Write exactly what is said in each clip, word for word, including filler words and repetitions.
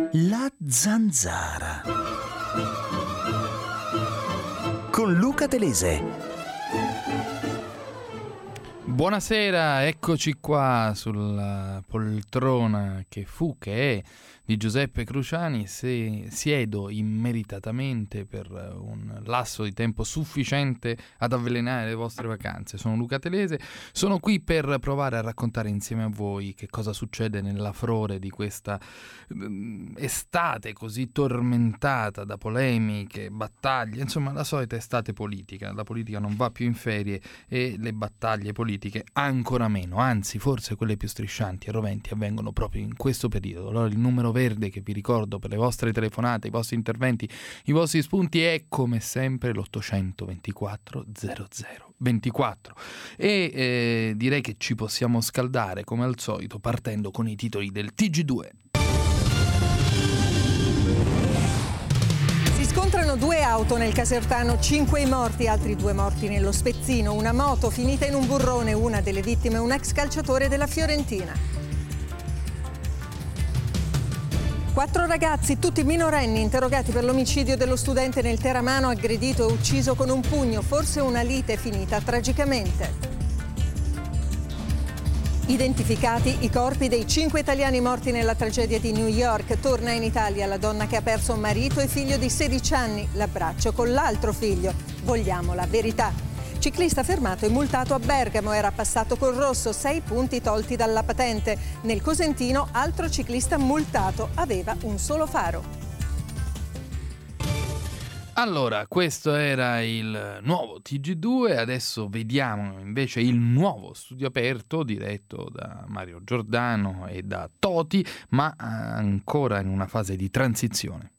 La zanzara con Luca Telese. Buonasera, eccoci qua sulla poltrona che fu, che è di Giuseppe Cruciani. Se siedo immeritatamente per un lasso di tempo sufficiente ad avvelenare le vostre vacanze. Sono Luca Telese, sono qui per provare a raccontare insieme a voi che cosa succede nella frore di questa estate così tormentata da polemiche, battaglie, insomma la solita estate politica. La politica non va più in ferie e le battaglie politiche ancora meno, anzi forse quelle più striscianti e roventi avvengono proprio in questo periodo. Allora il numero verde che vi ricordo per le vostre telefonate, i vostri interventi, i vostri spunti è come sempre l'ottocento ventiquattro zero zero ventiquattro e eh, direi che ci possiamo scaldare come al solito partendo con i titoli del T G due. Scontrano due auto nel Casertano, cinque i morti, altri due morti nello Spezzino, una moto finita in un burrone, una delle vittime un ex calciatore della Fiorentina. Quattro ragazzi, tutti minorenni, interrogati per l'omicidio dello studente nel Teramano, aggredito e ucciso con un pugno, forse una lite finita tragicamente. Identificati i corpi dei cinque italiani morti nella tragedia di New York. Torna in Italia la donna che ha perso un marito e figlio di sedici anni, l'abbraccio con l'altro figlio. Vogliamo la verità. Ciclista fermato e multato a Bergamo, era passato col rosso, sei punti tolti dalla patente. Nel Cosentino, altro ciclista multato, aveva un solo faro. Allora, questo era il nuovo T G due, adesso vediamo invece il nuovo Studio Aperto diretto da Mario Giordano e da Toti, ma ancora in una fase di transizione.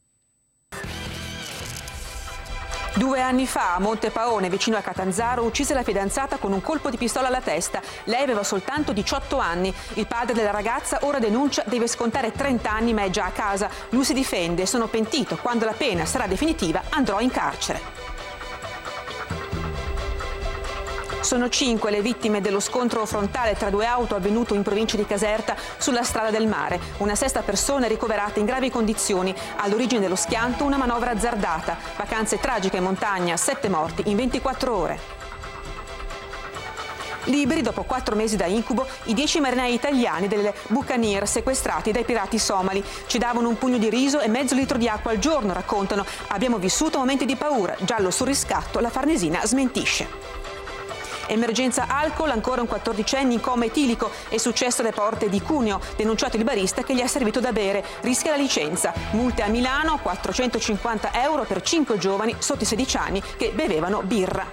Due anni fa a Montepaone, vicino a Catanzaro, uccise la fidanzata con un colpo di pistola alla testa. Lei aveva soltanto diciotto anni. Il padre della ragazza ora denuncia, deve scontare trenta anni ma è già a casa. Lui si difende, sono pentito, quando la pena sarà definitiva andrò in carcere. Sono cinque le vittime dello scontro frontale tra due auto avvenuto in provincia di Caserta sulla strada del mare. Una sesta persona è ricoverata in gravi condizioni. All'origine dello schianto una manovra azzardata. Vacanze tragiche in montagna, sette morti in ventiquattro ore. Liberi dopo quattro mesi da incubo i dieci marinai italiani delle Buccaneer sequestrati dai pirati somali. Ci davano un pugno di riso e mezzo litro di acqua al giorno, raccontano. Abbiamo vissuto momenti di paura. Giallo sul riscatto, la Farnesina smentisce. Emergenza alcol, ancora un quattordicenne in coma etilico, è successo alle porte di Cuneo, denunciato il barista che gli ha servito da bere, rischia la licenza. Multe a Milano, quattrocentocinquanta euro per cinque giovani sotto i sedici anni che bevevano birra.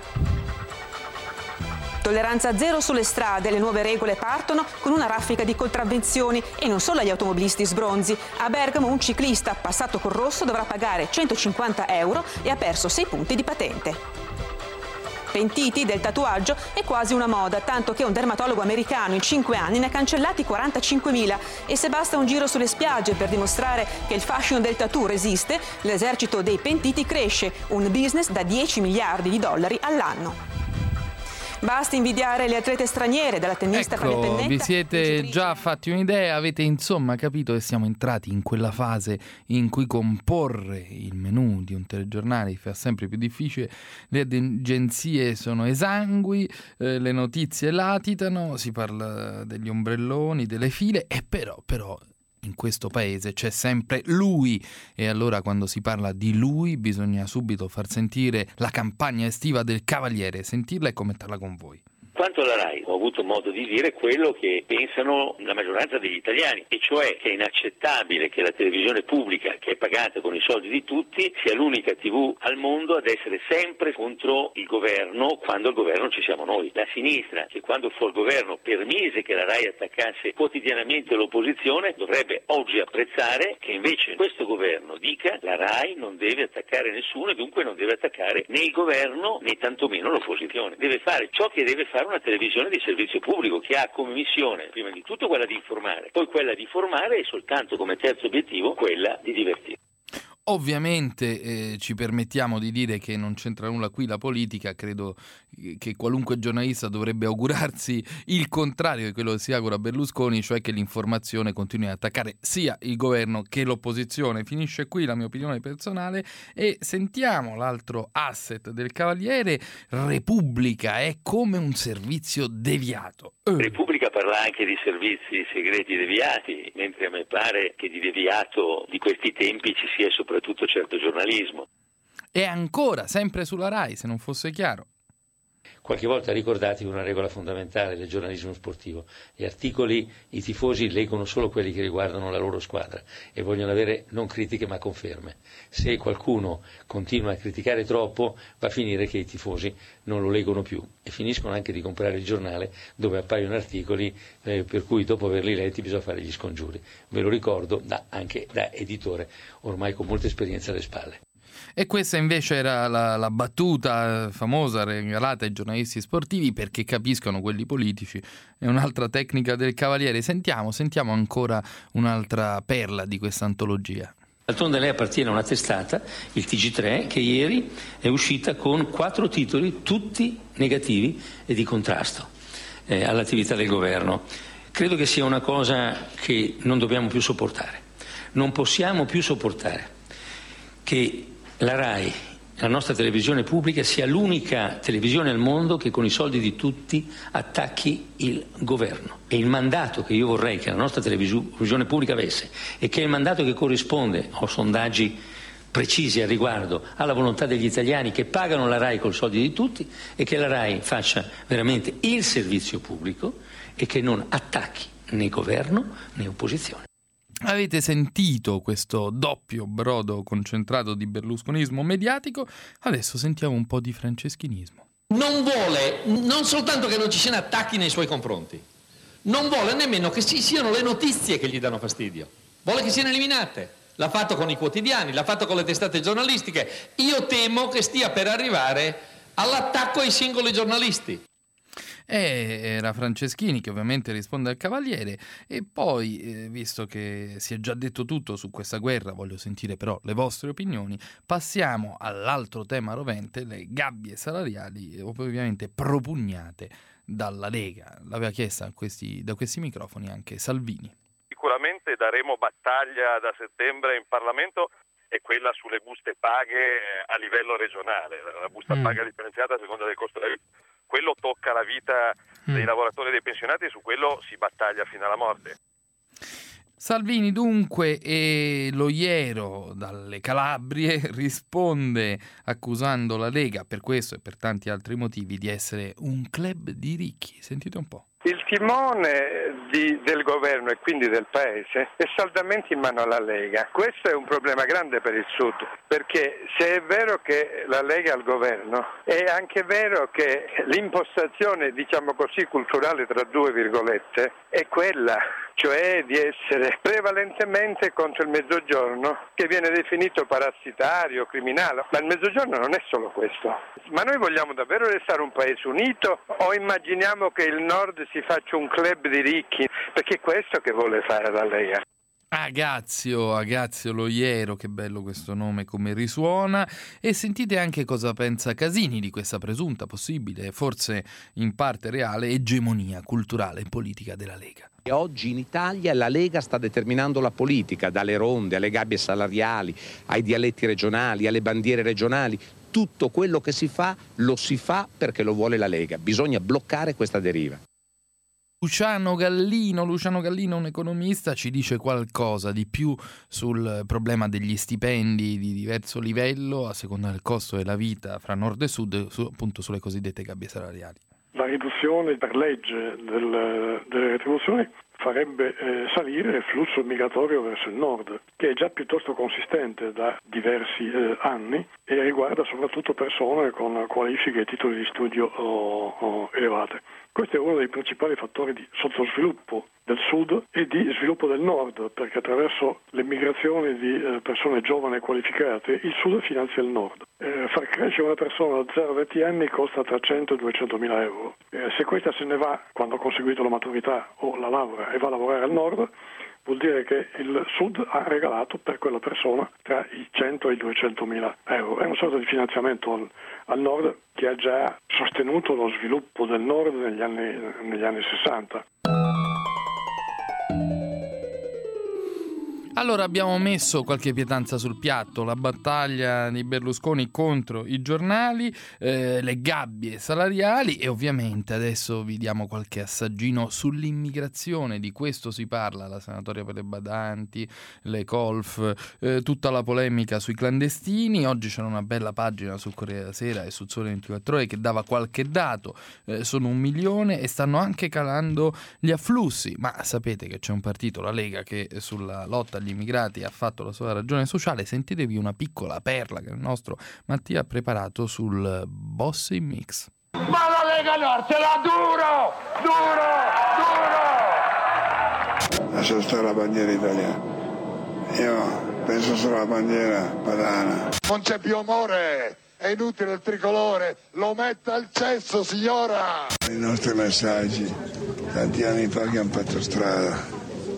Tolleranza zero sulle strade, le nuove regole partono con una raffica di contravvenzioni e non solo agli automobilisti sbronzi. A Bergamo un ciclista passato col rosso dovrà pagare centocinquanta euro e ha perso sei punti di patente. Pentiti del tatuaggio è quasi una moda, tanto che un dermatologo americano in cinque anni ne ha cancellati quarantacinquemila e se basta un giro sulle spiagge per dimostrare che il fascino del tattoo resiste, l'esercito dei pentiti cresce, un business da dieci miliardi di dollari all'anno. Basta invidiare le atlete straniere, dalla tennista Ecco, Pennetta. Vi siete già fatti un'idea, avete insomma capito che siamo entrati in quella fase in cui comporre il menù di un telegiornale fa sempre più difficile, le agenzie sono esangui, eh, le notizie latitano, si parla degli ombrelloni, delle file e però, però in questo paese c'è sempre lui e allora quando si parla di lui bisogna subito far sentire la campagna estiva del Cavaliere, sentirla e commentarla con voi. Quanto alla RAI ho avuto modo di dire quello che pensano la maggioranza degli italiani, e cioè che è inaccettabile che la televisione pubblica, che è pagata con i soldi di tutti, sia l'unica tivù al mondo ad essere sempre contro il governo quando al governo ci siamo noi. La sinistra, che quando fu al governo permise che la RAI attaccasse quotidianamente l'opposizione, dovrebbe oggi apprezzare che invece questo governo dica la RAI non deve attaccare nessuno e dunque non deve attaccare né il governo né tantomeno l'opposizione. Deve fare ciò che deve fare una televisione di servizio pubblico, che ha come missione prima di tutto quella di informare, poi quella di formare e soltanto come terzo obiettivo quella di divertire. Ovviamente eh, ci permettiamo di dire che non c'entra nulla qui la politica, credo che qualunque giornalista dovrebbe augurarsi il contrario di quello che si augura Berlusconi, cioè che l'informazione continui ad attaccare sia il governo che l'opposizione. Finisce qui la mia opinione personale e sentiamo l'altro asset del Cavaliere. Repubblica è come un servizio deviato. Uh. Repubblica parla anche di servizi segreti deviati, mentre a me pare che di deviato di questi tempi ci sia soprattutto certo giornalismo. E ancora, sempre sulla Rai, se non fosse chiaro. Qualche volta ricordati una regola fondamentale del giornalismo sportivo: gli articoli, i tifosi leggono solo quelli che riguardano la loro squadra e vogliono avere non critiche ma conferme. Se qualcuno continua a criticare troppo, va a finire che i tifosi non lo leggono più e finiscono anche di comprare il giornale dove appaiono articoli eh, per cui dopo averli letti bisogna fare gli scongiuri. Ve lo ricordo da, anche da editore ormai con molta esperienza alle spalle. E questa invece era la, la battuta famosa regalata ai giornalisti sportivi perché capiscono quelli politici. È un'altra tecnica del Cavaliere. Sentiamo, sentiamo ancora un'altra perla di questa antologia. D'altronde lei appartiene a una testata, il T G tre, che ieri è uscita con quattro titoli, tutti negativi e di contrasto eh, all'attività del governo. Credo che sia una cosa che non dobbiamo più sopportare. Non possiamo più sopportare che la Rai, la nostra televisione pubblica, sia l'unica televisione al mondo che con i soldi di tutti attacchi il governo. E il mandato che io vorrei che la nostra televisione pubblica avesse, e che è il mandato che corrisponde, ho sondaggi precisi al riguardo, alla volontà degli italiani che pagano la Rai con i soldi di tutti, e che la Rai faccia veramente il servizio pubblico e che non attacchi né governo né opposizione. Avete sentito questo doppio brodo concentrato di berlusconismo mediatico? Adesso sentiamo un po' di franceschinismo. Non vuole, non soltanto che non ci siano attacchi nei suoi confronti, non vuole nemmeno che ci siano le notizie che gli danno fastidio. Vuole che siano eliminate. L'ha fatto con i quotidiani, l'ha fatto con le testate giornalistiche. Io temo che stia per arrivare all'attacco ai singoli giornalisti. E era Franceschini che ovviamente risponde al Cavaliere. E poi, eh, visto che si è già detto tutto su questa guerra, voglio sentire però le vostre opinioni, passiamo all'altro tema rovente, le gabbie salariali, ovviamente propugnate dalla Lega. L'aveva chiesta a questi, da questi microfoni anche Salvini. Sicuramente daremo battaglia da settembre in Parlamento, è quella sulle buste paghe a livello regionale, la busta mm. paga differenziata a seconda del costo della vita. Quello tocca la vita dei mm. lavoratori e dei pensionati e su quello si battaglia fino alla morte. Salvini dunque, e lo Iero dalle Calabrie risponde accusando la Lega per questo e per tanti altri motivi di essere un club di ricchi. Sentite un po'. Il timone di, del governo e quindi del paese è saldamente in mano alla Lega. Questo è un problema grande per il Sud, perché se è vero che la Lega è al governo, è anche vero che l'impostazione, diciamo così, culturale tra due virgolette è quella, cioè di essere prevalentemente contro il Mezzogiorno, che viene definito parassitario, criminale, ma il Mezzogiorno non è solo questo. Ma noi vogliamo davvero restare un paese unito o immaginiamo che il Nord si faccia un club di ricchi? Perché è questo che vuole fare la Lega. Agazio, Agazio Lo Iero, che bello questo nome, come risuona. E sentite anche cosa pensa Casini di questa presunta, possibile, forse in parte reale, egemonia culturale e politica della Lega. E oggi in Italia la Lega sta determinando la politica, dalle ronde alle gabbie salariali, ai dialetti regionali, alle bandiere regionali. Tutto quello che si fa lo si fa perché lo vuole la Lega. Bisogna bloccare questa deriva. Luciano Gallino, Luciano Gallino, un economista, ci dice qualcosa di più sul problema degli stipendi di diverso livello a seconda del costo della vita fra nord e sud, su, appunto sulle cosiddette gabbie salariali. La riduzione per legge del, delle retribuzioni farebbe eh, salire il flusso migratorio verso il nord, che è già piuttosto consistente da diversi eh, anni e riguarda soprattutto persone con qualifiche e titoli di studio oh, oh, elevate. Questo è uno dei principali fattori di sottosviluppo del sud e di sviluppo del nord, perché attraverso le migrazioni di eh, persone giovani e qualificate il sud finanzia il nord. Eh, far crescere una persona da zero a venti anni costa tra cento e duecento mila euro. Eh, se questa se ne va quando ha conseguito la maturità o la laurea e va a lavorare al nord, vuol dire che il Sud ha regalato per quella persona tra i cento e i duecentomila euro. È una sorta di finanziamento al, al Nord che ha già sostenuto lo sviluppo del Nord negli anni, negli anni sessanta. Allora abbiamo messo qualche pietanza sul piatto, la battaglia di Berlusconi contro i giornali, eh, le gabbie salariali e ovviamente adesso vi diamo qualche assaggino sull'immigrazione, di questo si parla, la sanatoria per le badanti, le colf, eh, tutta la polemica sui clandestini. Oggi c'era una bella pagina su Corriere della Sera e su Sole ventiquattro Ore che dava qualche dato, eh, sono un milione e stanno anche calando gli afflussi, ma sapete che c'è un partito, la Lega, che sulla lotta agli immigrati ha fatto la sua ragione sociale. Sentitevi una piccola perla che il nostro Mattia ha preparato sul Bossi Mix. Ma la Lega Nord ce l'ha duro, duro, duro! Lascia stare la bandiera italiana, io penso solo alla bandiera padana. Non c'è più amore, è inutile il tricolore, lo metta al cesso, signora! I nostri messaggi tanti anni fa che hanno fatto strada.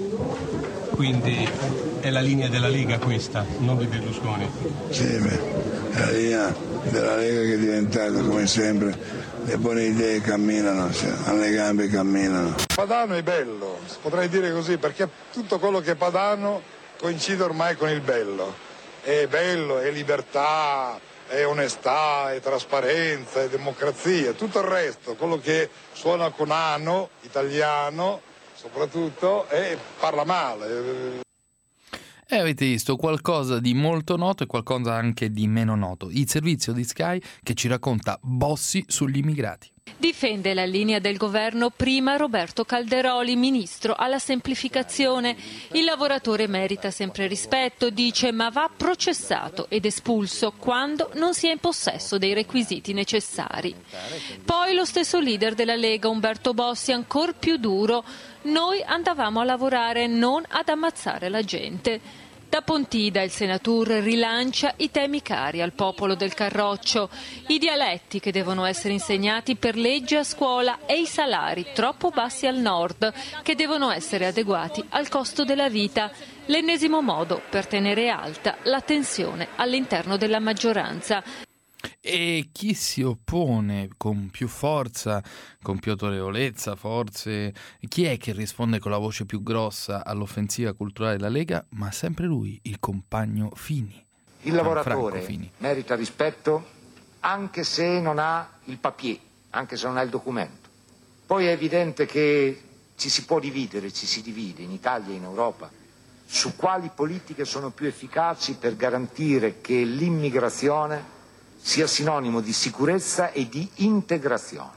Quindi è la linea della Lega questa, non di Berlusconi? Sì, beh, è la linea della Lega che è diventata, come sempre, le buone idee camminano, cioè, alle gambe camminano. Padano è bello, potrei dire così, perché tutto quello che è padano coincide ormai con il bello. È bello, è libertà, è onestà, è trasparenza, è democrazia, tutto il resto, quello che suona con ano, italiano, soprattutto, e parla male. E avete visto qualcosa di molto noto e qualcosa anche di meno noto. Il servizio di Sky che ci racconta Bossi sugli immigrati. Difende la linea del governo prima Roberto Calderoli, ministro alla semplificazione. Il lavoratore merita sempre rispetto, dice, ma va processato ed espulso quando non sia in possesso dei requisiti necessari. Poi lo stesso leader della Lega, Umberto Bossi, ancor più duro. Noi andavamo a lavorare, non ad ammazzare la gente. Da Pontida il senatore rilancia i temi cari al popolo del Carroccio, i dialetti che devono essere insegnati per legge a scuola e i salari troppo bassi al nord che devono essere adeguati al costo della vita. L'ennesimo modo per tenere alta la tensione all'interno della maggioranza. E chi si oppone con più forza, con più autorevolezza, forse, chi è che risponde con la voce più grossa all'offensiva culturale della Lega? Ma sempre lui, il compagno Fini. Il lavoratore Fini merita rispetto anche se non ha il papier, anche se non ha il documento. Poi è evidente che ci si può dividere, ci si divide in Italia e in Europa su quali politiche sono più efficaci per garantire che l'immigrazione sia sinonimo di sicurezza e di integrazione.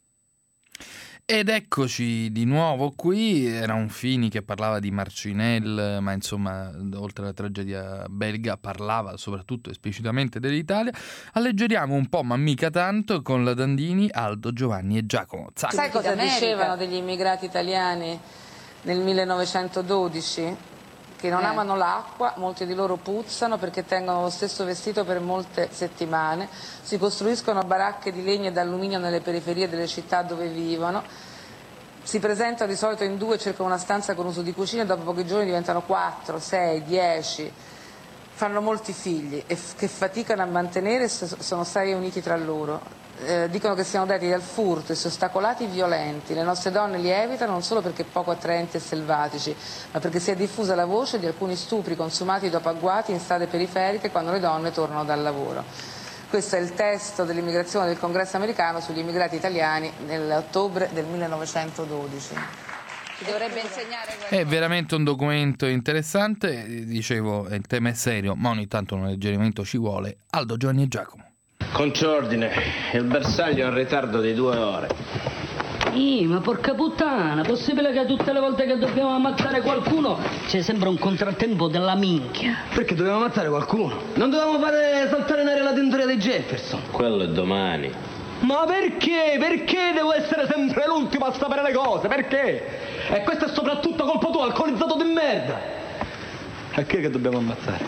Ed eccoci di nuovo qui, era un Fini che parlava di Marcinelle, ma insomma oltre alla tragedia belga parlava soprattutto esplicitamente dell'Italia. Alleggeriamo un po', ma mica tanto, con la Dandini, Aldo, Giovanni e Giacomo. Zac. Sai cosa dicevano degli immigrati italiani nel millenovecentododici? Che non eh. amano l'acqua, molti di loro puzzano perché tengono lo stesso vestito per molte settimane, si costruiscono baracche di legno e d'alluminio nelle periferie delle città dove vivono, si presentano di solito in due, cercano una stanza con uso di cucina e dopo pochi giorni diventano quattro, sei, dieci, fanno molti figli e f- che faticano a mantenere e sono stati uniti tra loro. Eh, dicono che siano dati dal furto e ostacolati violenti. Le nostre donne li evitano non solo perché poco attraenti e selvatici, ma perché si è diffusa la voce di alcuni stupri consumati dopo agguati in strade periferiche quando le donne tornano dal lavoro. Questo è il testo dell'immigrazione del Congresso americano sugli immigrati italiani nell'ottobre del millenovecentododici. Ci dovrebbe insegnare questo. È veramente un documento interessante, dicevo, il tema è serio, ma ogni tanto un alleggerimento ci vuole. Aldo, Giovanni e Giacomo. Conciordine, il bersaglio è in ritardo di due ore. Ih, ma porca puttana, possibile che tutte le volte che dobbiamo ammazzare qualcuno c'è sempre un contrattempo della minchia? Perché dobbiamo ammazzare qualcuno? Non dovevamo fare saltare in aria la tintoria di Jefferson? Quello è domani. Ma perché? Perché devo essere sempre l'ultimo a sapere le cose? Perché? E questo è soprattutto colpa tua, alcolizzato di merda! A chi è che dobbiamo ammazzare?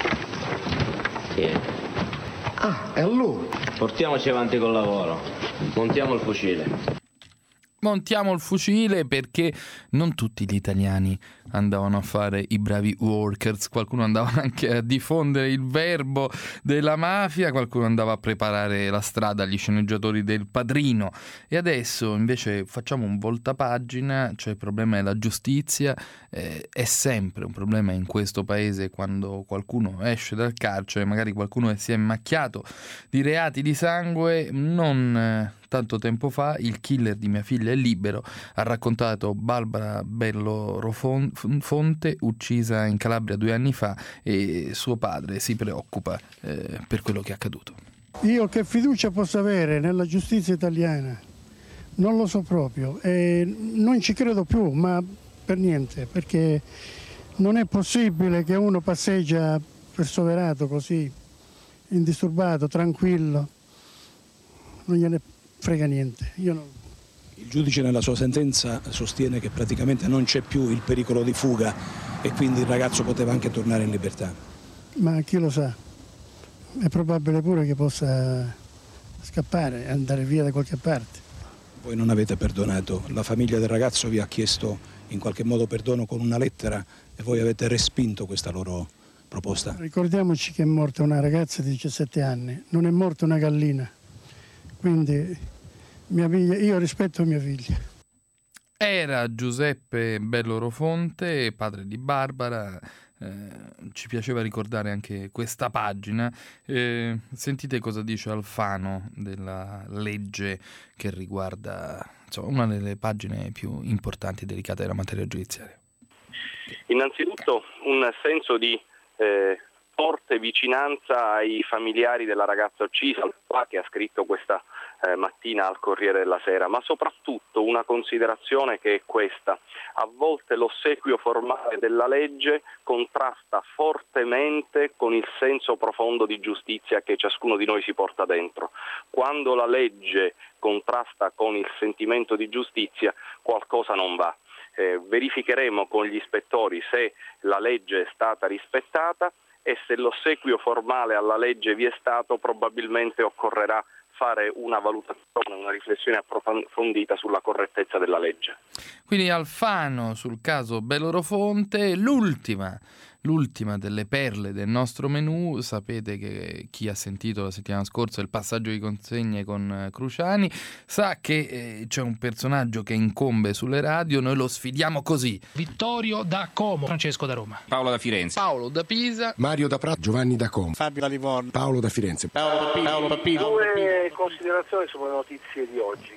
Chi è? Ah, è lui. Portiamoci avanti col lavoro. Montiamo il fucile. montiamo il fucile, perché non tutti gli italiani andavano a fare i bravi workers, qualcuno andava anche a diffondere il verbo della mafia, qualcuno andava a preparare la strada agli sceneggiatori del Padrino. E adesso invece facciamo un voltapagina, cioè il problema è la giustizia. Eh, è sempre un problema in questo paese quando qualcuno esce dal carcere, magari qualcuno che si è macchiato di reati di sangue. Non eh, tanto tempo fa il killer di mia figlia è libero, ha raccontato Barbara Bello Fonte, uccisa in Calabria due anni fa, e suo padre si preoccupa eh, per quello che è accaduto. Io che fiducia posso avere nella giustizia italiana? Non lo so proprio, e non ci credo più, ma per niente, perché non è possibile che uno passeggia perseverato così, indisturbato, tranquillo, non gliene frega niente. Io non... Il giudice nella sua sentenza sostiene che praticamente non c'è più il pericolo di fuga e quindi il ragazzo poteva anche tornare in libertà. Ma chi lo sa? È probabile pure che possa scappare e andare via da qualche parte. Voi non avete perdonato, la famiglia del ragazzo vi ha chiesto in qualche modo perdono con una lettera e voi avete respinto questa loro proposta. Ricordiamoci che è morta una ragazza di diciassette anni, non è morta una gallina. Quindi mia figlia, io rispetto mia figlia. Era Giuseppe Bello Rofonte, padre di Barbara. Eh, ci piaceva ricordare anche questa pagina. Eh, sentite cosa dice Alfano della legge che riguarda, insomma, una delle pagine più importanti e delicate della materia giudiziaria. Innanzitutto un senso di eh, forte vicinanza ai familiari della ragazza uccisa, che ha scritto questa eh, mattina al Corriere della Sera, ma soprattutto una considerazione che è questa: a volte l'ossequio formale della legge contrasta fortemente con il senso profondo di giustizia che ciascuno di noi si porta dentro. Quando la legge contrasta con il sentimento di giustizia, qualcosa non va. Eh, verificheremo con gli ispettori se la legge è stata rispettata, e se l'ossequio formale alla legge vi è stato, probabilmente occorrerà fare una valutazione, una riflessione approfondita sulla correttezza della legge. Quindi Alfano sul caso Belorofonte, l'ultima, l'ultima delle perle del nostro menù. Sapete che chi ha sentito la settimana scorsa il passaggio di consegne con Cruciani sa che eh, c'è un personaggio che incombe sulle radio, noi lo sfidiamo così. Vittorio da Como, Francesco da Roma, Paolo da Firenze, Paolo da Pisa, Mario da Prato, Giovanni da Como, Fabio da Livorno, Paolo da Firenze, Paolo Papino. Paolo Papino. Due considerazioni sulle notizie di oggi.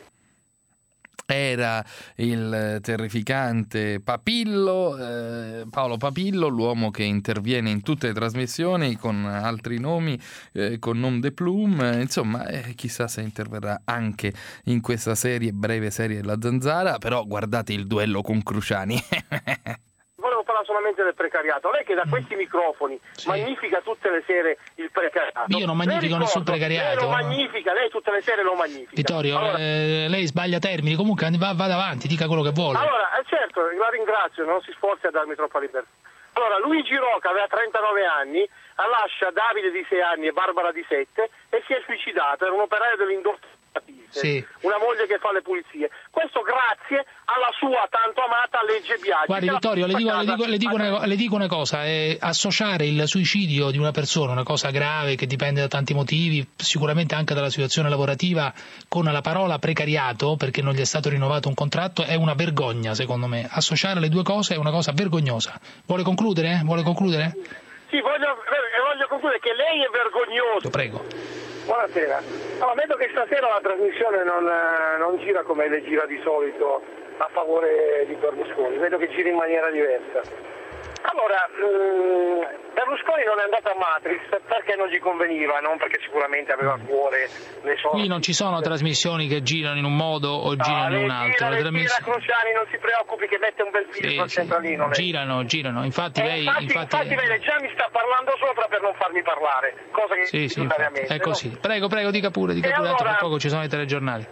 Era il terrificante Papillo, eh, Paolo Papillo, l'uomo che interviene in tutte le trasmissioni con altri nomi, eh, con nom de plume, insomma, eh, chissà se interverrà anche in questa serie, breve serie della Zanzara. Però guardate il duello con Cruciani. Volevo parlare solamente del precariato. Lei che da questi microfoni sì. magnifica tutte le sere il precariato. Io non magnifico nessun precariato. Lei lo magnifica, lei tutte le sere lo magnifica. Vittorio, allora, eh, lei sbaglia termini, comunque va, vada avanti, dica quello che vuole. Allora, eh, certo, la ringrazio, non si sforzi a darmi troppa libertà. Allora, Luigi Roca aveva trentanove anni, lascia Davide di sei anni e Barbara di sette e si è suicidato, era un operaio dell'indotto. Sì. Una moglie che fa le pulizie. Questo grazie alla sua tanto amata legge Biagi. Guardi Vittorio, le dico, le dico, le dico, una, le dico una cosa, eh, associare il suicidio di una persona, una cosa grave che dipende da tanti motivi, sicuramente anche dalla situazione lavorativa, con la parola precariato, perché non gli è stato rinnovato un contratto, è una vergogna secondo me. Associare le due cose è una cosa vergognosa. Vuole concludere? Vuole concludere? Sì, voglio, voglio concludere che lei è vergognoso. Prego. Buonasera. Allora, vedo che stasera la trasmissione non, non gira come le gira di solito a favore di Berlusconi, vedo che gira in maniera diversa. Allora, mh, Berlusconi non è andato a Matrix perché non gli conveniva, non perché sicuramente aveva a cuore le sorti. Qui non ci sono trasmissioni che girano in un modo o no, girano in un altro. Gira, le trasmiss... gira Cruciani, non si preoccupi che mette un bel film sì, centralino. Sì. Girano, girano, infatti eh, lei... Infatti, infatti... infatti vede, già mi sta parlando sopra per non farmi parlare, cosa che sì, sì, è così. No? Prego, prego, dica pure, dica e pure, allora... tra poco ci sono i telegiornali.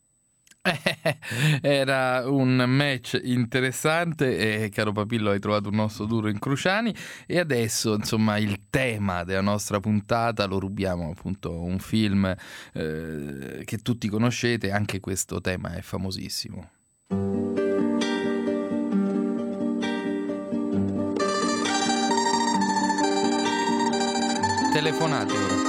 Era un match interessante e caro Papillo hai trovato un nostro duro in Cruciani. E adesso insomma il tema della nostra puntata lo rubiamo appunto un film eh, che tutti conoscete, anche questo tema è famosissimo. telefonate ora.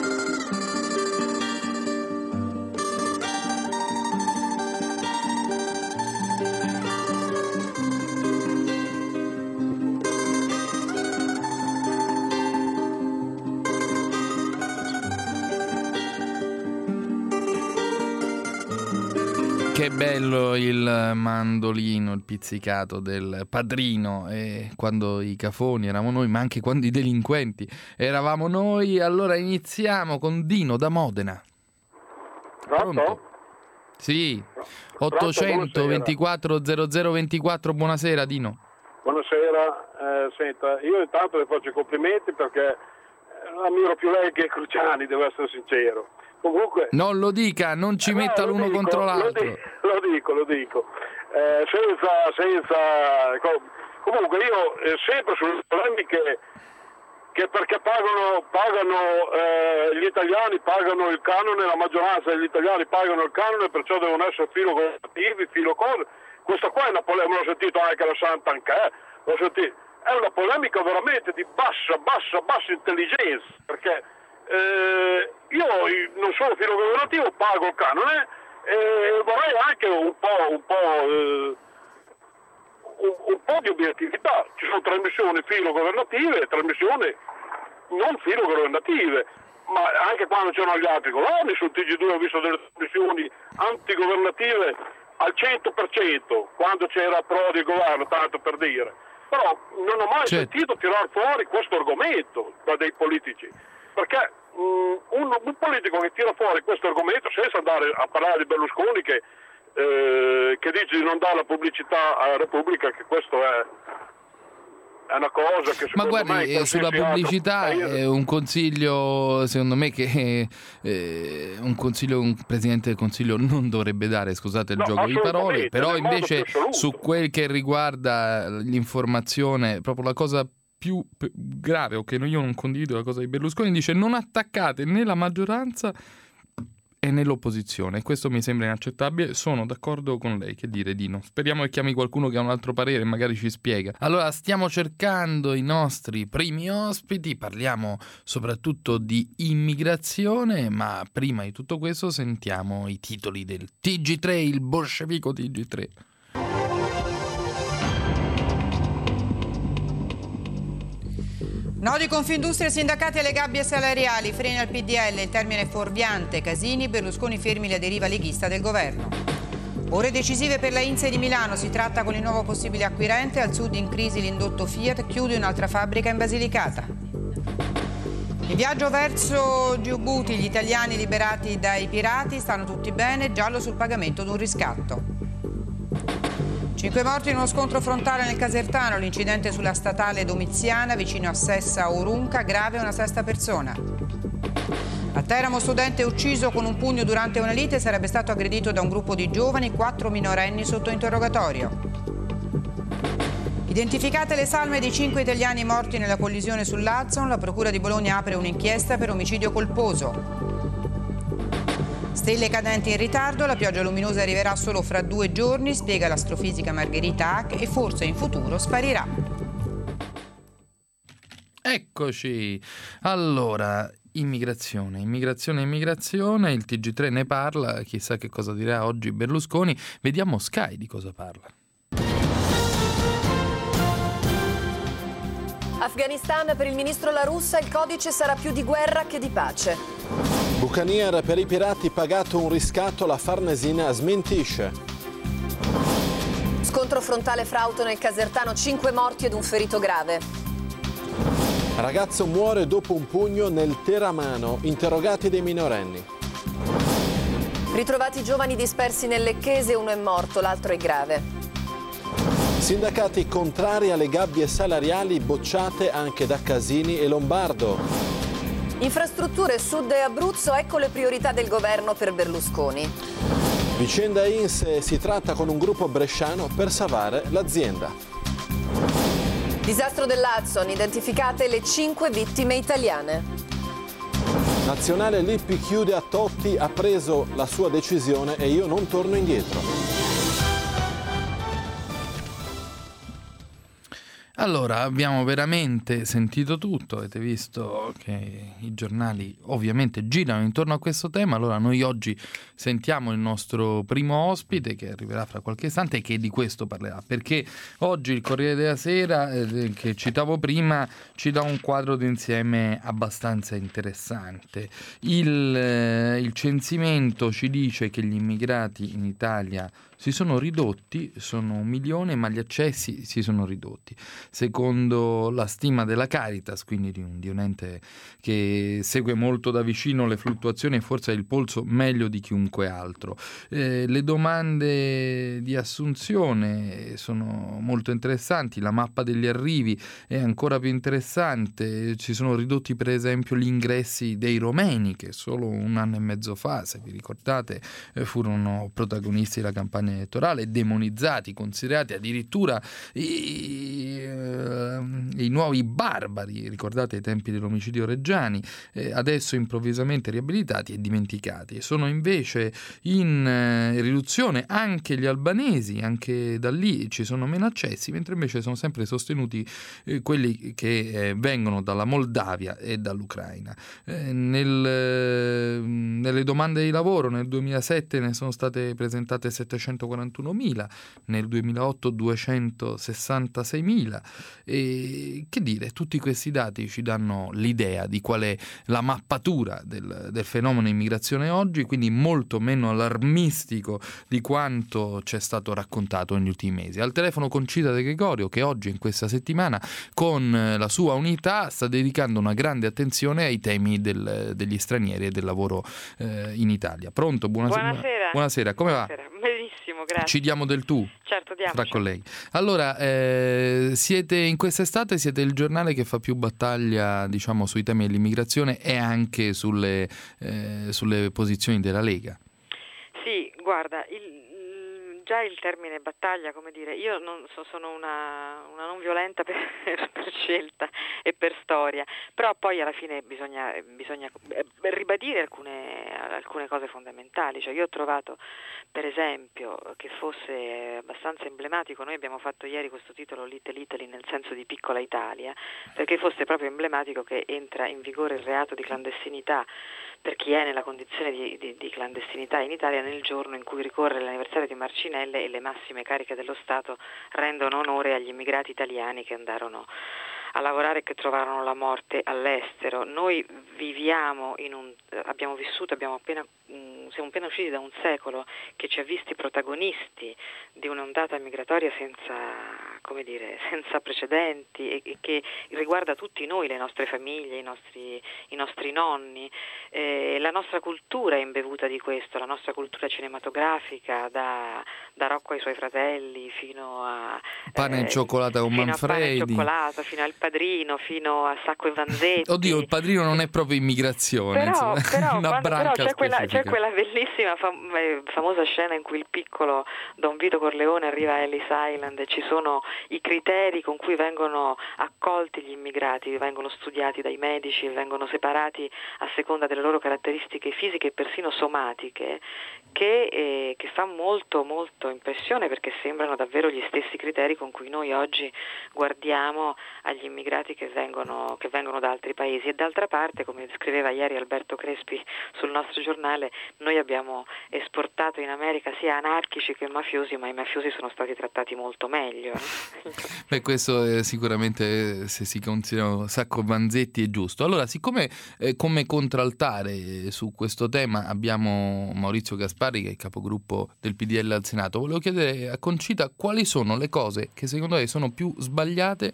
Che bello il mandolino, il pizzicato del Padrino, e quando i cafoni eravamo noi, ma anche quando i delinquenti eravamo noi. Allora iniziamo con Dino da Modena. Pronto? Sì, ottocento ventiquattro zero zero ventiquattro, buonasera Dino. Buonasera, eh, senta, io intanto le faccio i complimenti perché ammiro più lei che Cruciani, devo essere sincero. Comunque, non lo dica, non ci eh, metta no, l'uno dico, contro l'altro. Lo, di, lo dico, lo dico. Eh, senza, senza... Comunque io eh, sempre sulle polemiche che perché pagano, pagano eh, gli italiani pagano il canone, la maggioranza degli italiani pagano il canone, perciò devono essere filo governativi, filo cose. Questa qua è una polemica, l'ho sentito anche la Santanchè, l'ho sentito. È una polemica veramente di bassa, bassa, bassa intelligenza, perché Eh, io non sono filo governativo, pago il canone e vorrei anche un po', un po', eh, un, un po' di obiettività. Ci sono trasmissioni filo governative e trasmissioni non filo governative, ma anche quando c'erano gli altri governi sul T G due ho visto delle trasmissioni antigovernative al cento per cento quando c'era Prodi il governo, tanto per dire. Però non ho mai certo. sentito tirar fuori questo argomento da dei politici, perché um, un, un politico che tira fuori questo argomento senza andare a parlare di Berlusconi che, eh, che dice di non dare la pubblicità alla Repubblica, che questo è, è una cosa che secondo Ma guardi, me sulla pubblicità è un consiglio, secondo me, che eh, un consiglio un Presidente del Consiglio non dovrebbe dare, scusate il no, gioco di parole, però invece su quel che riguarda l'informazione, proprio la cosa più grave, o che io non condivido la cosa di Berlusconi, dice non attaccate né la maggioranza e né l'opposizione. Questo mi sembra inaccettabile, sono d'accordo con lei. Che dire, Dino? Speriamo che chiami qualcuno che ha un altro parere e magari ci spiega. Allora, stiamo cercando i nostri primi ospiti, parliamo soprattutto di immigrazione, ma prima di tutto questo sentiamo i titoli del T G tre, il bolscevico T G tre. No di Confindustria, sindacati alle gabbie salariali, freni al P D L, il termine fuorviante, Casini, Berlusconi fermi la deriva leghista del governo. Ore decisive per la Inse di Milano, si tratta con il nuovo possibile acquirente, al sud in crisi l'indotto Fiat, chiude un'altra fabbrica in Basilicata. In viaggio verso Giubuti, gli italiani liberati dai pirati, stanno tutti bene, giallo sul pagamento di un riscatto. Cinque morti in uno scontro frontale nel Casertano, l'incidente sulla statale Domiziana vicino a Sessa Orunca, grave una sesta persona. A Teramo, studente ucciso con un pugno durante una lite, sarebbe stato aggredito da un gruppo di giovani, quattro minorenni sotto interrogatorio. Identificate le salme di cinque italiani morti nella collisione sull'Hudson, la procura di Bologna apre un'inchiesta per omicidio colposo. Stelle cadenti in ritardo, la pioggia luminosa arriverà solo fra due giorni, spiega l'astrofisica Margherita Hack, e forse in futuro sparirà. Eccoci. Allora, immigrazione, immigrazione, immigrazione, il T G tre ne parla, chissà che cosa dirà oggi Berlusconi. Vediamo Sky di cosa parla. Afghanistan, per il ministro La Russa il codice sarà più di guerra che di pace. Bucanier, per i pirati pagato un riscatto, la Farnesina smentisce. Scontro frontale frauto nel Casertano, cinque morti ed un ferito grave. Ragazzo muore dopo un pugno nel Teramano, interrogati dei minorenni. Ritrovati giovani dispersi nel Lecchese, uno è morto, l'altro è grave. Sindacati contrari alle gabbie salariali bocciate anche da Casini e Lombardo. Infrastrutture Sud e Abruzzo, ecco le priorità del governo per Berlusconi. Vicenda Inse, si tratta con un gruppo bresciano per salvare l'azienda. Disastro dell'Hudson, identificate le cinque vittime italiane. Nazionale Lippi chiude a Totti, ha preso la sua decisione e io non torno indietro. Allora, abbiamo veramente sentito tutto, avete visto che i giornali ovviamente girano intorno a questo tema, allora noi oggi sentiamo il nostro primo ospite che arriverà fra qualche istante e che di questo parlerà, perché oggi il Corriere della Sera, eh, che citavo prima, ci dà un quadro d'insieme abbastanza interessante. Il, eh, il censimento ci dice che gli immigrati in Italia si sono ridotti, sono un milione, ma gli accessi si sono ridotti. Secondo la stima della Caritas, quindi di un, di un ente che segue molto da vicino le fluttuazioni e forse ha il polso meglio di chiunque altro. Eh, le domande di assunzione sono molto interessanti, la mappa degli arrivi è ancora più interessante, ci sono ridotti per esempio gli ingressi dei romeni che solo un anno e mezzo fa, se vi ricordate, eh, furono protagonisti della campagna elettorale, demonizzati, considerati addirittura i, eh, i nuovi barbari, ricordate i tempi dell'omicidio Reggiani, eh, adesso improvvisamente riabilitati e dimenticati. Sono invece in eh, riduzione anche gli albanesi, anche da lì ci sono meno accessi, mentre invece sono sempre sostenuti eh, quelli che eh, vengono dalla Moldavia e dall'Ucraina. Eh, nel, eh, nelle domande di lavoro nel duemilasette ne sono state presentate settecentoquarantunomila, nel duemilaotto duecentosessantaseimila, e che dire, tutti questi dati ci danno l'idea di qual è la mappatura del, del fenomeno immigrazione oggi, quindi molto meno allarmistico di quanto c'è stato raccontato negli ultimi mesi. Al telefono Concita De Gregorio, che oggi in questa settimana con la sua unità sta dedicando una grande attenzione ai temi del, degli stranieri e del lavoro eh, in Italia. Pronto? Buonasera. Buonasera. Buonasera, come Buonasera. va? Benissimo, grazie. Ci diamo del tu? Certo, diamoci. Fra colleghi. Allora, eh, siete in quest'estate siete il giornale che fa più battaglia, diciamo, sui temi dell'immigrazione e anche sulle, eh, sulle posizioni della Lega. Sì, guarda, il, già il termine battaglia, come dire, io non so, sono una, una non violenta per, per scelta e per storia, però poi alla fine bisogna, bisogna ribadire alcune, alcune cose fondamentali. Cioè io ho trovato, per esempio, che fosse abbastanza emblematico, noi abbiamo fatto ieri questo titolo Little Italy nel senso di piccola Italia, perché fosse proprio emblematico che entra in vigore il reato di clandestinità per chi è nella condizione di, di, di clandestinità in Italia nel giorno in cui ricorre l'anniversario di Marcinelle e le massime cariche dello Stato rendono onore agli immigrati italiani che andarono a lavorare e che trovarono la morte all'estero. Noi viviamo in un, abbiamo vissuto, abbiamo appena, siamo appena usciti da un secolo che ci ha visti protagonisti di un'ondata migratoria senza, come dire, senza precedenti e, e che riguarda tutti noi, le nostre famiglie, i nostri, i nostri nonni. Eh, la nostra cultura è imbevuta di questo, la nostra cultura cinematografica, da, da Rocco ai suoi fratelli fino a Pane eh, e cioccolata con fino Manfredi, a Pane e cioccolata, fino al Padrino, fino a Sacco e Vanzetti. Oddio, il Padrino non è proprio immigrazione, però, insomma, però, una quando, branca però c'è, quella, specifica. c'è quella bellissima fam- famosa scena in cui il piccolo Don Vito Corleone arriva a Ellis Island e ci sono i criteri con cui vengono accolti gli immigrati, vengono studiati dai medici e vengono separati a seconda delle loro caratteristiche fisiche e persino somatiche, che, eh, che fa molto molto impressione, perché sembrano davvero gli stessi criteri con cui noi oggi guardiamo agli immigrati che vengono, che vengono da altri paesi. E d'altra parte, come scriveva ieri Alberto Crespi sul nostro giornale, noi abbiamo esportato in America sia anarchici che mafiosi, ma i mafiosi sono stati trattati molto meglio. Beh, questo è sicuramente, se si considerano Sacco Vanzetti, è giusto. Allora, siccome eh, come contraltare su questo tema abbiamo Maurizio Gasparri, che è il capogruppo del P D L al Senato, volevo chiedere a Concita quali sono le cose che secondo lei sono più sbagliate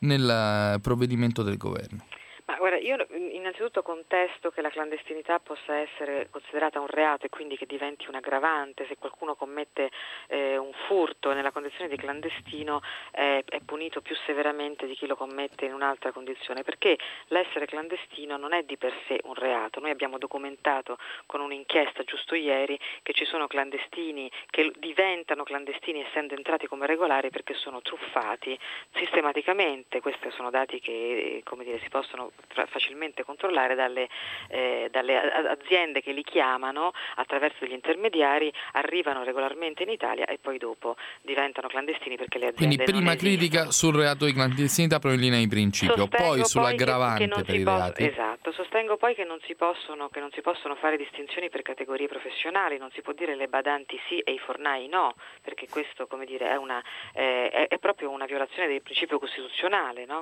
nel provvedimento del governo. Ma guarda, io innanzitutto contesto che la clandestinità possa essere considerata un reato e quindi che diventi un aggravante. Se qualcuno commette eh, un furto nella condizione di clandestino eh, è punito più severamente di chi lo commette in un'altra condizione, perché l'essere clandestino non è di per sé un reato. Noi abbiamo documentato con un'inchiesta giusto ieri che ci sono clandestini che diventano clandestini essendo entrati come regolari perché sono truffati sistematicamente. Questi sono dati che, come dire, si possono facilmente controllare dalle, eh, dalle aziende che li chiamano attraverso gli intermediari, arrivano regolarmente in Italia e poi dopo diventano clandestini perché le aziende Quindi prima non critica sul reato di clandestinità proprio in linea di principio, Sostengo poi sull'aggravante che, che per i posso, reati. Esatto, sostengo poi che non si possono che non si possono fare distinzioni per categorie professionali, non si può dire le badanti sì e i fornai no, perché questo, come dire, è una eh, è, è proprio una violazione del principio costituzionale, no?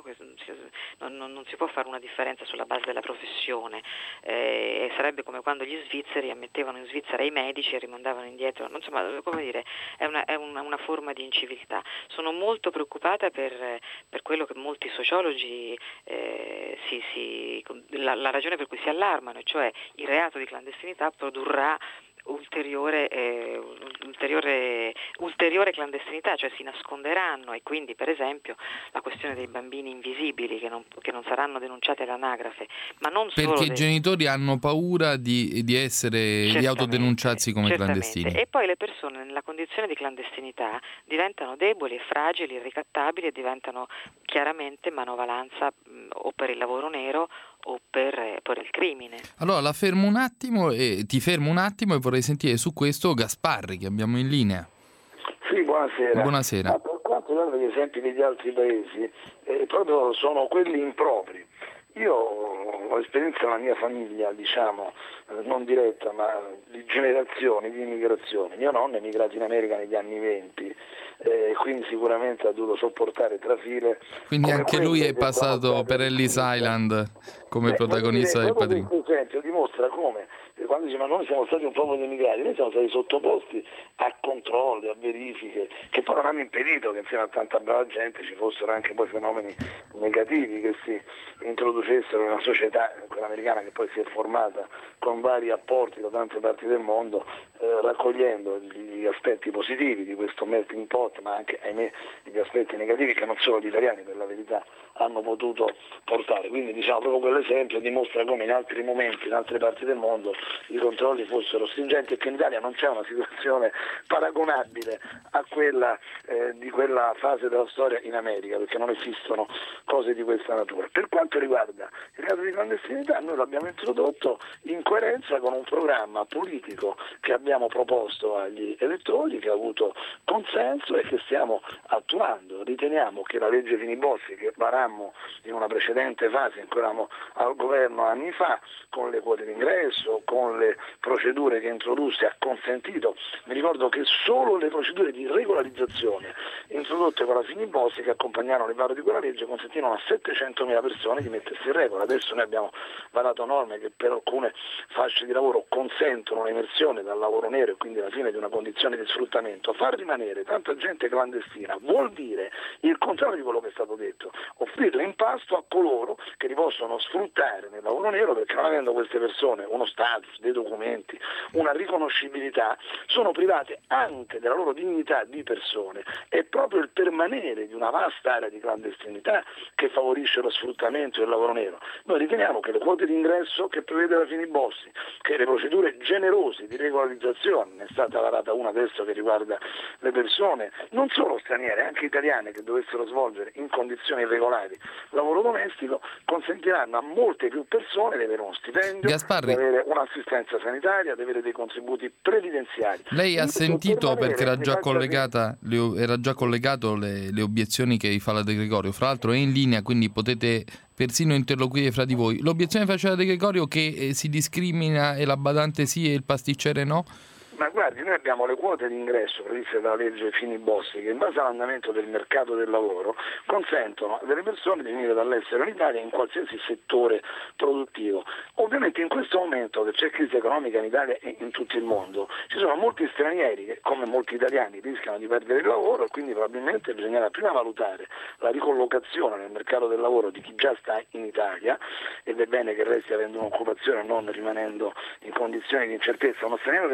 Non, non, non si può fare una differenza sulla base della professione, eh, sarebbe come quando gli svizzeri ammettevano in Svizzera i medici e rimandavano indietro, insomma, come dire, è una, è una, una forma di inciviltà. Sono molto preoccupata per, per quello che molti sociologi eh, si, si, la, la ragione per cui si allarmano, cioè il reato di clandestinità produrrà ulteriore, eh, ulteriore, ulteriore clandestinità, cioè si nasconderanno, e quindi per esempio la questione dei bambini invisibili che non, che non saranno denunciati all'anagrafe, ma non solo perché dei... i genitori hanno paura di, di essere di autodenunciarsi come certamente. clandestini. E poi le persone nella condizione di clandestinità diventano deboli e fragili, irricattabili, e diventano chiaramente manovalanza mh, o per il lavoro nero o per, per il crimine. Allora la fermo un attimo e ti fermo un attimo e vorrei sentire su questo Gasparri che abbiamo in linea. Sì, buonasera. Buonasera. Ma per quanto riguarda gli esempi degli altri paesi, eh, proprio sono quelli impropri. Io ho esperienza nella mia famiglia, diciamo, eh, non diretta, ma di generazioni di immigrazione. Mio nonno è emigrato in America negli anni venti, eh, quindi sicuramente ha dovuto sopportare trafile. Quindi anche lui è passato per Ellis Island come Beh, protagonista dire, del Padrino. Questo esempio dimostra come, quando dice ma noi siamo stati un popolo di immigrati, noi siamo stati sottoposti a controlli, a verifiche, che poi non hanno impedito che insieme a tanta brava gente ci fossero anche poi fenomeni negativi che si introducessero in una società, quella americana, che poi si è formata con vari apporti da tante parti del mondo, eh, raccogliendo gli aspetti positivi di questo melting pot, ma anche, ahimè, gli aspetti negativi che non solo gli italiani, per la verità, hanno potuto portare. Quindi diciamo proprio quell'esempio dimostra come in altri momenti, in altre parti del mondo, i controlli fossero stringenti e che in Italia non c'è una situazione paragonabile a quella eh, di quella fase della storia in America, perché non esistono cose di questa natura. Per quanto riguarda il reato di clandestinità, noi l'abbiamo introdotto in coerenza con un programma politico che abbiamo proposto agli elettori, che ha avuto consenso e che stiamo attuando. Riteniamo che la legge Fini-Bossi, che varammo in una precedente fase in cui eravamo al governo anni fa, con le quote d'ingresso, con le procedure che introdusse, ha consentito, mi ricordo che solo le procedure di regolarizzazione introdotte con la Fini-Bossi, che accompagnarono il varo di quella legge, consentirono a settecentomila persone di mettersi in regola. Adesso noi abbiamo varato norme che per alcune fasce di lavoro consentono l'emersione dal lavoro nero e quindi la fine di una condizione di sfruttamento. Far rimanere tanta gente clandestina vuol dire il contrario di quello che è stato detto, offrirle in pasto a coloro che li possono sfruttare nel lavoro nero, perché non avendo queste persone uno status, dei documenti, una riconoscibilità, sono private anche della loro dignità di persone. È proprio il permanere di una vasta area di clandestinità che favorisce lo sfruttamento del lavoro nero. Noi riteniamo che le quote di ingresso che prevede la Fini-Bossi, che le procedure generose di regolarizzazione, ne è stata varata una adesso che riguarda le persone, non solo straniere, anche italiane, che dovessero svolgere in condizioni irregolari lavoro domestico, consentiranno a molte più persone di avere uno stipendio, Gasparri, di avere un'assistenza sanitaria, di avere dei contributi previdenziali. Lei ha sentito, perché era già collegata, di... era già collegato le, le obiezioni che fa la De Gregorio, fra l'altro è in linea, quindi potete persino interloquire fra di voi. L'obiezione faceva De Gregorio che eh, si discrimina e la badante sì e il pasticcere no? Ma guardi, noi abbiamo le quote di ingresso previste dalla legge Fini-Bossi che in base all'andamento del mercato del lavoro consentono a delle persone di venire dall'estero in Italia in qualsiasi settore produttivo. Ovviamente in questo momento che c'è crisi economica in Italia e in tutto il mondo ci sono molti stranieri che, come molti italiani, rischiano di perdere il lavoro e quindi probabilmente bisognerà prima valutare la ricollocazione nel mercato del lavoro di chi già sta in Italia, ed è bene che resti avendo un'occupazione, non rimanendo in condizioni di incertezza. Uno straniero che perde il lavoro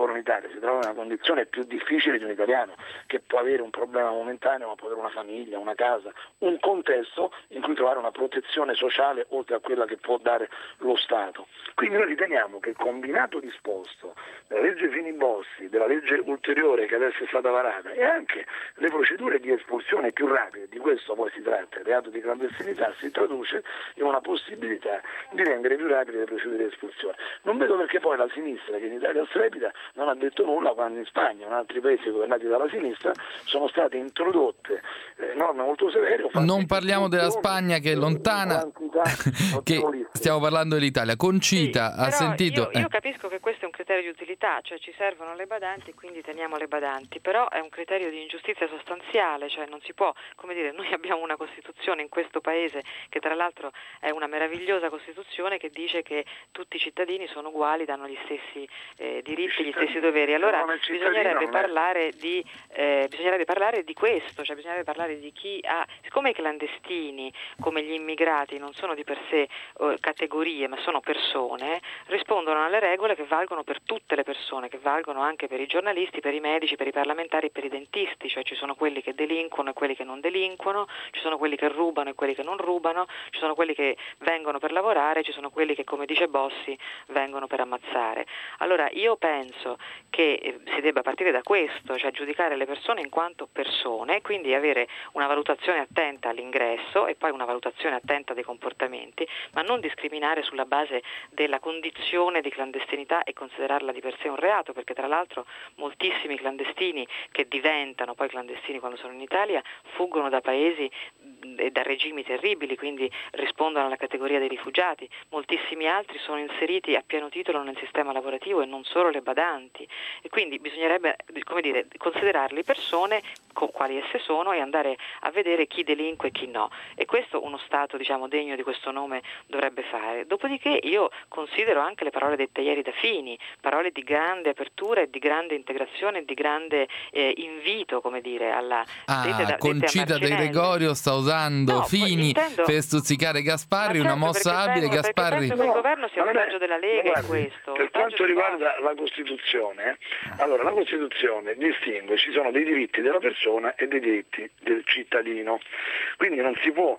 lavoro in Italia si trova in una condizione più difficile di un italiano che può avere un problema momentaneo ma può avere una famiglia, una casa, un contesto in cui trovare una protezione sociale oltre a quella che può dare lo Stato. Quindi noi riteniamo che il combinato disposto della legge Fini-Bossi, della legge ulteriore che adesso è stata varata e anche le procedure di espulsione più rapide, di questo poi si tratta, il reato di clandestinità si traduce in una possibilità di rendere più rapide le procedure di espulsione. Non vedo perché poi la sinistra, che in Italia strepita, non ha detto nulla quando in Spagna, in altri paesi governati dalla sinistra, sono state introdotte eh, norme molto severe. Non parliamo della Spagna che è lontana, che stiamo parlando dell'Italia. Concita sì, ha sentito... Io, io capisco che questo è un criterio di utilità, cioè ci servono le badanti, quindi teniamo le badanti, però è un criterio di ingiustizia sostanziale, cioè non si può, come dire, noi abbiamo una Costituzione in questo Paese che tra l'altro è una meravigliosa Costituzione che dice che tutti i cittadini sono uguali, danno gli stessi eh, diritti, gli stessi doveri. Allora bisognerebbe parlare di eh, bisognerebbe parlare di questo, cioè bisognerebbe parlare di chi ha, siccome i clandestini come gli immigrati non sono di per sé eh, categorie ma sono persone, rispondono alle regole che valgono per tutte le persone, che valgono anche per i giornalisti, per i medici, per i parlamentari e per i dentisti, cioè ci sono quelli che delinquono e quelli che non delinquono, ci sono quelli che rubano e quelli che non rubano, ci sono quelli che vengono per lavorare, ci sono quelli che, come dice Bossi, vengono per ammazzare. Allora io penso che eh, si debba partire da questo, cioè giudicare le persone in quanto persone, quindi avere una valutazione attenta all'ingresso e poi una valutazione attenta dei comportamenti, ma non discriminare sulla base della condizione di clandestinità e considerarla di per sé un reato, perché tra l'altro moltissimi clandestini che diventano poi clandestini quando sono in Italia fuggono da paesi e da regimi terribili, quindi rispondono alla categoria dei rifugiati. Moltissimi altri sono inseriti a pieno titolo nel sistema lavorativo e non solo le badanti, e quindi bisognerebbe, come dire, considerarli persone con quali esse sono e andare a vedere chi delinque e chi no, e questo uno Stato, diciamo, degno di questo nome dovrebbe fare. Dopodiché io considero anche le parole dette ieri da Fini, parole di grande apertura e di grande integrazione e di grande eh, invito, come dire, alla ah, dette da, Concita De Gregorio sta usando no, Fini intendo, per stuzzicare Gasparri, certo, una mossa abile. penso, Gasparri penso che il governo sia ostaggio della Lega guarda, in questo. Per quanto riguarda la Costituzione, allora la Costituzione distingue, ci sono dei diritti della persona e dei diritti del cittadino, quindi non si può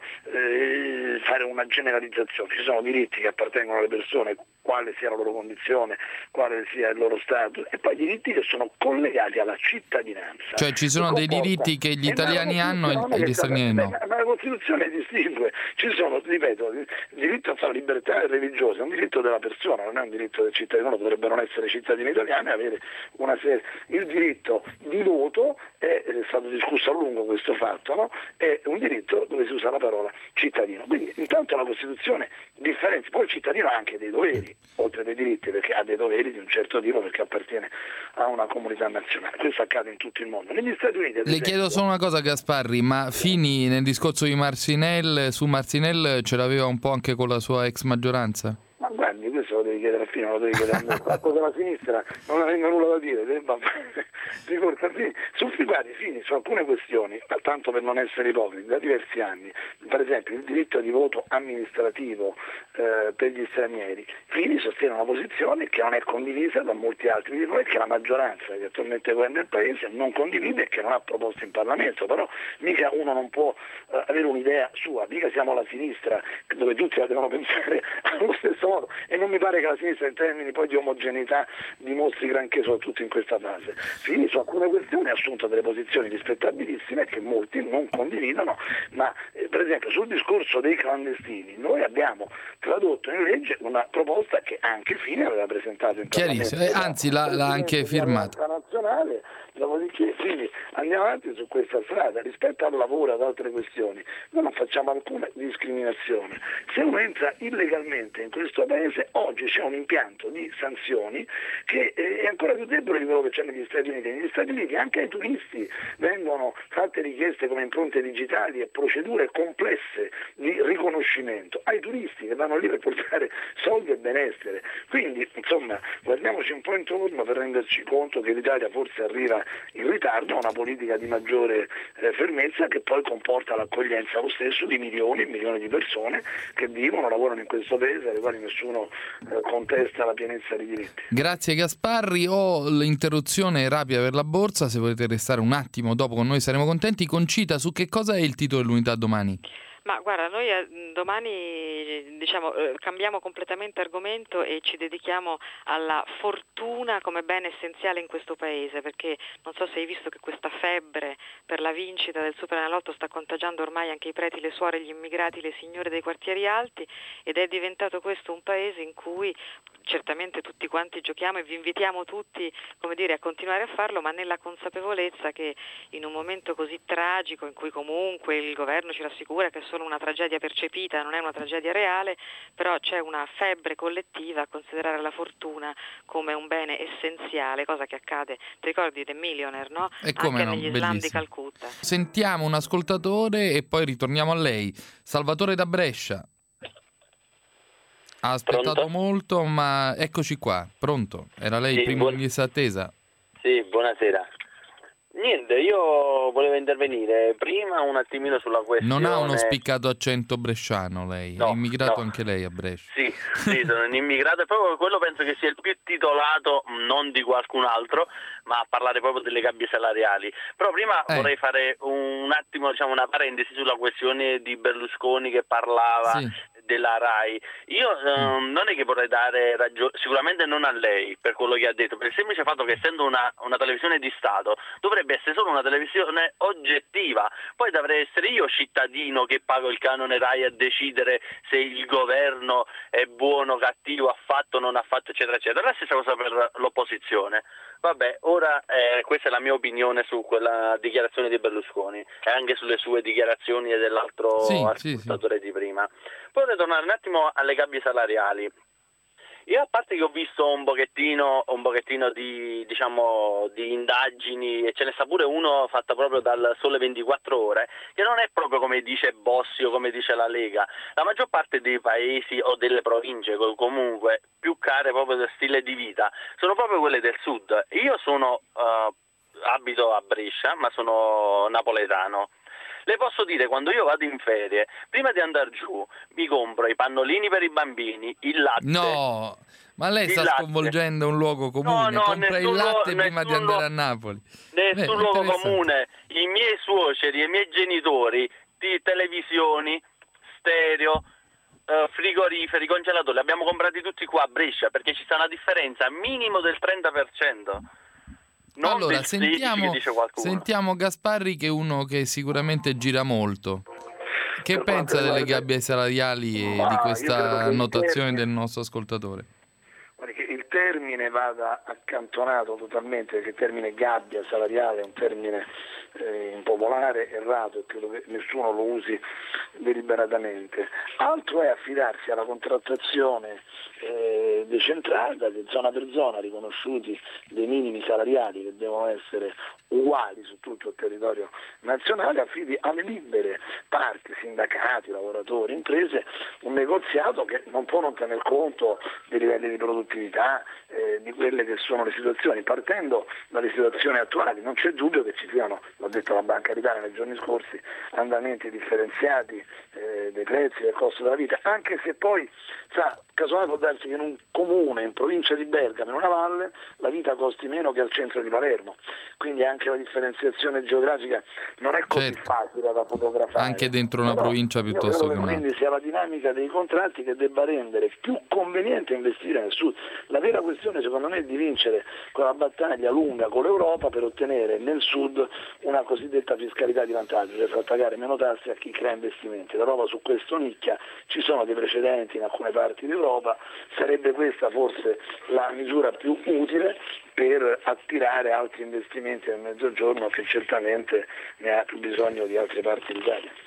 eh, fare una generalizzazione, ci sono diritti che appartengono alle persone, quale sia la loro condizione, quale sia il loro status, e poi diritti che sono collegati alla cittadinanza. Cioè ci sono dei diritti che gli italiani hanno e gli stranieri no. Ma la Costituzione distingue, ci sono, ripeto, il diritto a fare libertà religiosa è un diritto della persona, non è un diritto del cittadino, non potrebbero non essere cittadini italiani, avere una serie. Il diritto di voto è, è stato discusso a lungo questo fatto, no? È un diritto dove si usa la parola cittadino. Quindi intanto la Costituzione differenzia, poi il cittadino ha anche dei doveri, oltre dei diritti, perché ha dei doveri di un certo tipo perché appartiene a una comunità nazionale. Questo accade in tutto il mondo. Negli Stati Uniti, ad Le esempio, chiedo solo una cosa, Gasparri, ma Fini nel discorso di Marcinelle, su Marcinelle ce l'aveva un po' anche con la sua ex maggioranza? Ma guardi, questo lo devi chiedere a Fini, lo devi chiedere a me. Fatto della sinistra non avendo nulla da dire, debba ricorda Fini. Su guardi, Fini su alcune questioni, tanto per non essere ipocriti, da diversi anni, per esempio il diritto di voto amministrativo eh, per gli stranieri, Fini sostiene una posizione che non è condivisa da molti altri di noi, che la maggioranza che attualmente governa il paese non condivide e che non ha proposto in Parlamento, però mica uno non può eh, avere un'idea sua, mica siamo la sinistra dove tutti la devono pensare allo stesso modo, e non mi pare che la sinistra in termini poi di omogeneità dimostri granché, soprattutto in questa fase. Fini su alcune questioni ha assunto delle posizioni rispettabilissime che molti non condividono, ma eh, per esempio sul discorso dei clandestini noi abbiamo tradotto in legge una proposta che anche Fini aveva presentato in Parlamento. Eh, anzi l'ha, l'ha anche firmata. Nazionale, dopodiché quindi andiamo avanti su questa strada. Rispetto al lavoro e ad altre questioni noi non facciamo alcuna discriminazione. Se uno entra illegalmente in questo paese oggi c'è un impianto di sanzioni che è ancora più debole di quello che c'è negli Stati Uniti. Negli Stati Uniti anche ai turisti vengono fatte richieste come impronte digitali e procedure complesse complesse di riconoscimento ai turisti che vanno lì per portare soldi e benessere. Quindi insomma guardiamoci un po' intorno per renderci conto che l'Italia forse arriva in ritardo a una politica di maggiore eh, fermezza che poi comporta l'accoglienza lo stesso di milioni e milioni di persone che vivono, lavorano in questo paese, alle quali nessuno eh, contesta la pienezza dei diritti. Grazie Gasparri, ho l'interruzione rapida per la borsa, se volete restare un attimo dopo con noi saremo contenti. Concita, su che cosa è il titolo dell'Unità domani? Ma guarda, noi eh, domani diciamo eh, cambiamo completamente argomento e ci dedichiamo alla fortuna come bene essenziale in questo paese, perché non so se hai visto che questa febbre per la vincita del Superenalotto sta contagiando ormai anche i preti, le suore, gli immigrati, le signore dei quartieri alti, ed è diventato questo un paese in cui certamente tutti quanti giochiamo e vi invitiamo tutti, come dire, a continuare a farlo, ma nella consapevolezza che in un momento così tragico in cui comunque il governo ci rassicura che è solo una tragedia percepita, non è una tragedia reale, però c'è una febbre collettiva a considerare la fortuna come un bene essenziale, cosa che accade, ti ricordi The Millionaire, no? E come anche no, negli slam bellissimo. di Calcutta. Sentiamo un ascoltatore e poi ritorniamo a lei. Salvatore da Brescia. Ha aspettato Pronto? molto, ma eccoci qua, pronto. Era lei Sì, il primo buon- in lista attesa? Sì, buonasera. Niente, io volevo intervenire prima un attimino sulla questione... Non ha uno spiccato accento bresciano lei, No, è immigrato no. anche lei a Brescia. Sì, sì, sono un immigrato e proprio quello penso che sia il più titolato, non di qualcun altro, ma a parlare proprio delle gabbie salariali. Però prima Eh. vorrei fare un attimo, diciamo, una parentesi sulla questione di Berlusconi che parlava Sì. della RAI. Io ehm, non è che vorrei dare ragione, sicuramente non a lei per quello che ha detto, per il semplice fatto che essendo una, una televisione di Stato dovrebbe essere solo una televisione oggettiva, poi dovrei essere io cittadino che pago il canone RAI a decidere se il governo è buono, cattivo, ha fatto, non ha fatto, eccetera eccetera. La stessa cosa per l'opposizione. Vabbè, ora eh, questa è la mia opinione su quella dichiarazione di Berlusconi e anche sulle sue dichiarazioni e dell'altro Sì, ascoltatore di prima. Poi vorrei tornare un attimo alle gabbie salariali. Io, a parte che ho visto un pochettino, un pochettino di, diciamo, di indagini, e ce ne sta pure uno fatta proprio dal Sole ventiquattro Ore, che non è proprio come dice Bossi o come dice la Lega. La maggior parte dei paesi o delle province comunque più care proprio del stile di vita sono proprio quelle del sud. Io sono uh, abito a Brescia, ma sono napoletano. Le posso dire, quando io vado in ferie, prima di andare giù, mi compro i pannolini per i bambini, il latte. No, ma lei il sta latte. sconvolgendo un luogo comune, No, no, compra il nessun latte luogo- prima di nessun andare a luogo- Napoli. Nessun Beh, luogo interessante. comune, i miei suoceri e i miei genitori, di televisioni, stereo, eh, frigoriferi, congelatori, li abbiamo comprati tutti qua a Brescia perché ci sta una differenza minimo del trenta per cento. Non Allora, del sedici sentiamo, che dice qualcuno. sentiamo Gasparri, che è uno che sicuramente gira molto. Che Per pensa quanto delle riguarda- gabbie salariali e Ma di io credo questa che il annotazione termine- del nostro ascoltatore? Guardi che il termine vada accantonato totalmente, perché il termine gabbia salariale è un termine eh, impopolare, errato, e credo che nessuno lo usi deliberatamente. Altro è affidarsi alla contrattazione eh, decentrata, di zona per zona, riconosciuti dei minimi salariali che devono essere uguali su tutto il territorio nazionale, affidi alle libere parti, sindacati, lavoratori, imprese, un negoziato che non può non tener conto dei livelli di produttività, eh, di quelle che sono le situazioni, partendo dalle situazioni attuali. Non c'è dubbio che ci siano, l'ha detto la Banca d'Italia nei giorni scorsi, andamenti differenziati eh, dei prezzi, del costo della vita, anche se poi sa, casomai può darsi che in un comune, in provincia di Bergamo, in una valle, la vita costi meno che al centro di Palermo, quindi anche la differenziazione geografica non è così Certo. facile da fotografare. Anche dentro una Però provincia io piuttosto credo che che un'altra. quindi sia la dinamica dei contratti che debba rendere più conveniente investire nel sud. La vera questione secondo me è di vincere quella battaglia lunga con l'Europa per ottenere nel sud una cosiddetta fiscalità di vantaggio, cioè far pagare meno tasse a chi crea investimenti. L'Europa su questo nicchia, ci sono dei precedenti in alcune parti d'Europa, sarebbe questa forse la misura più utile per attirare altri investimenti nel mezzogiorno, che certamente ne ha più bisogno di altre parti d'Italia.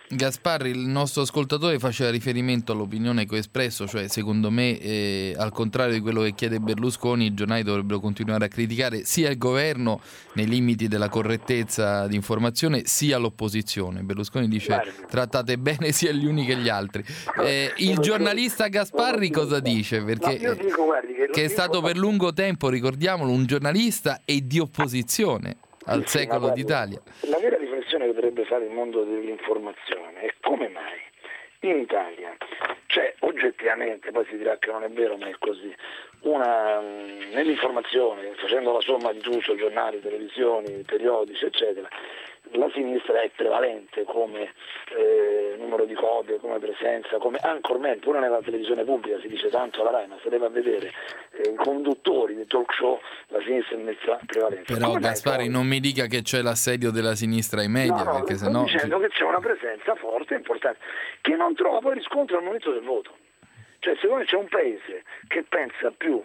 Gasparri, il nostro ascoltatore faceva riferimento all'opinione che ho espresso, cioè secondo me eh, al contrario di quello che chiede Berlusconi, i giornali dovrebbero continuare a criticare sia il governo nei limiti della correttezza di informazione sia l'opposizione. Berlusconi dice trattate bene sia gli uni che gli altri. Eh, il giornalista Gasparri cosa dice? Perché no, io dico, guardi, che, che è stato per lungo tempo, ricordiamolo, un giornalista e di opposizione al sì, secolo guardi, d'Italia. La vera riflessione che dovrebbe fare il mondo dell'informazione è come mai in Italia, cioè oggettivamente, poi si dirà che non è vero ma è così, una, nell'informazione, facendo la somma di tutto, giornali, televisioni, periodici eccetera, la sinistra è prevalente come eh, numero di copie, come presenza, come ancormente, pure nella televisione pubblica si dice tanto alla Rai, ma se deve a vedere eh, i conduttori dei talk show, la sinistra è messa prevalente. Però come Gasparri non mi dica che c'è l'assedio della sinistra ai media, no, no, perché sto sennò dicendo che c'è una presenza forte e importante che non trova poi riscontro al momento del voto. Cioè secondo me c'è un paese che pensa più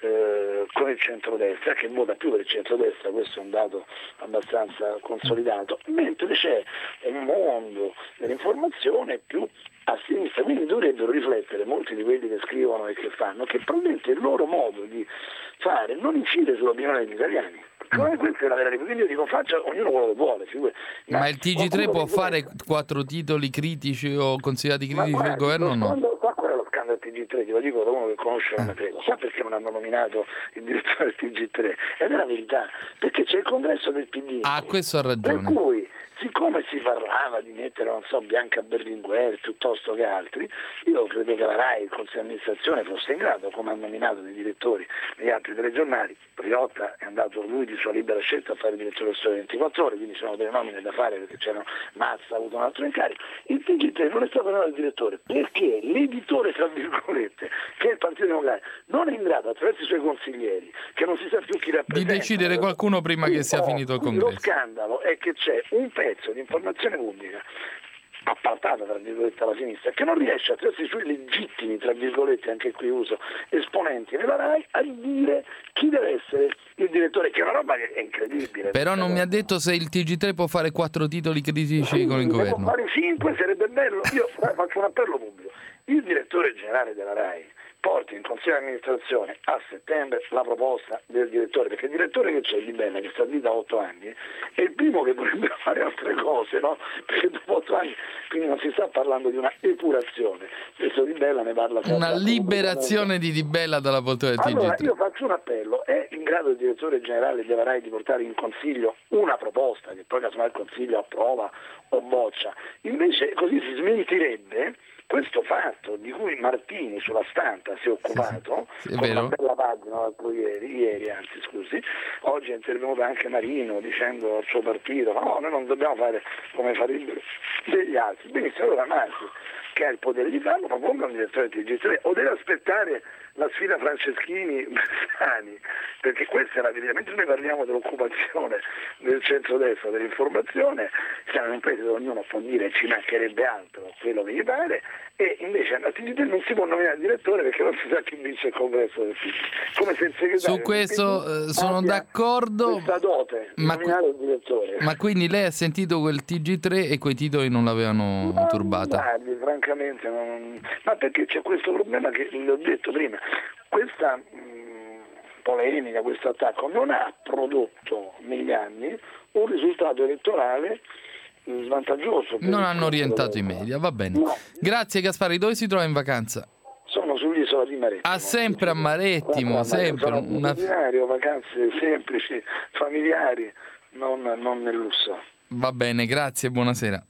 eh, con il centrodestra, che vota più per il centrodestra, questo è un dato abbastanza consolidato, mentre c'è un mondo dell'informazione più a sinistra, quindi dovrebbero riflettere molti di quelli che scrivono e che fanno, che probabilmente il loro modo di fare non incide sull'opinione degli italiani. Cioè, questa è la vera riforma, quindi io dico faccia ognuno quello che vuole. Ma, ma il T G tre può fare quattro titoli critici o considerati critici del governo o no? Qua qual è lo scandalo del T G tre? Te lo dico da uno che conosce la materia. Sa perché non hanno nominato il direttore del T G tre? Ed è la verità, perché c'è il congresso del P D. Ah, questo ha ragione. Per cui, siccome si parlava di mettere, non so, Bianca Berlinguer piuttosto che altri, io credo che la Rai, il Consiglio di amministrazione, fosse in grado, come ha nominato dei direttori negli altri telegiornali. Riotta è andato lui di sua libera scelta a fare il direttore del Sole ventiquattro Ore, quindi sono delle nomine da fare perché c'erano Mazza, ha avuto un altro incarico. Il T G tre non è stato nominato il direttore perché l'editore, tra virgolette, che è il Partito Democratico, non è in grado, attraverso i suoi consiglieri, che non si sa più chi rappresenta, di decidere qualcuno prima che sia finito il congresso. Lo scandalo è che c'è un pezzo di informazione pubblica appartata tra virgolette alla sinistra che non riesce attraverso i suoi legittimi, tra virgolette, anche qui uso, esponenti nella Rai a dire chi deve essere il direttore, che è una roba che è incredibile. Però non mi ha detto se il T G tre può fare quattro titoli critici sì, con il governo. Può fare cinque, sarebbe bello. Io faccio un appello pubblico. Il direttore generale della Rai porti in consiglio di amministrazione a settembre la proposta del direttore, perché il direttore che c'è, Di Bella, che sta lì da otto anni, è il primo che vorrebbe fare altre cose, no? Perché dopo otto anni, quindi non si sta parlando di una epurazione, questo Di Bella ne parla sempre. Una liberazione di Di Bella dalla poltrona del T G tre. Allora io faccio un appello, è in grado il direttore generale della Rai di portare in consiglio una proposta che poi casomai il consiglio approva o boccia, invece così si smentirebbe questo fatto di cui Martini sulla Stampa si è occupato, sì, sì, con vero. una bella pagina l'altro ieri, ieri anzi scusi, oggi è intervenuto anche Marino dicendo al suo partito no, noi non dobbiamo fare come farebbero degli altri. Benissimo, allora Marti, che ha il potere di farlo, proponga un direttore del T G tre o deve aspettare la sfida Franceschini-Bersani, perché questa è la verità. Mentre noi parliamo dell'occupazione del centrodestra, dell'informazione, siamo in un paese dove ognuno può dire ci mancherebbe altro quello che gli pare, e invece al T G tre non si può nominare il direttore perché non si sa chi vince il congresso del P D. Come se il segretario su questo eh, sono d'accordo, questa dote di ma, nominare il direttore. Ma quindi lei ha sentito quel T G tre e quei titoli non l'avevano ma, turbata? Guardi, francamente non... ma perché c'è questo problema che le ho detto prima, questa mh, polemica, questo attacco non ha prodotto negli anni un risultato elettorale svantaggioso. Non hanno orientato i media, va bene. No. Grazie Gasparri, dove si trova in vacanza? Sono sull'isola di Marettimo. Ah, sempre a Marettimo, sempre. Sono una... ordinario, vacanze semplici, familiari, non, non nel lusso. Va bene, grazie, buonasera.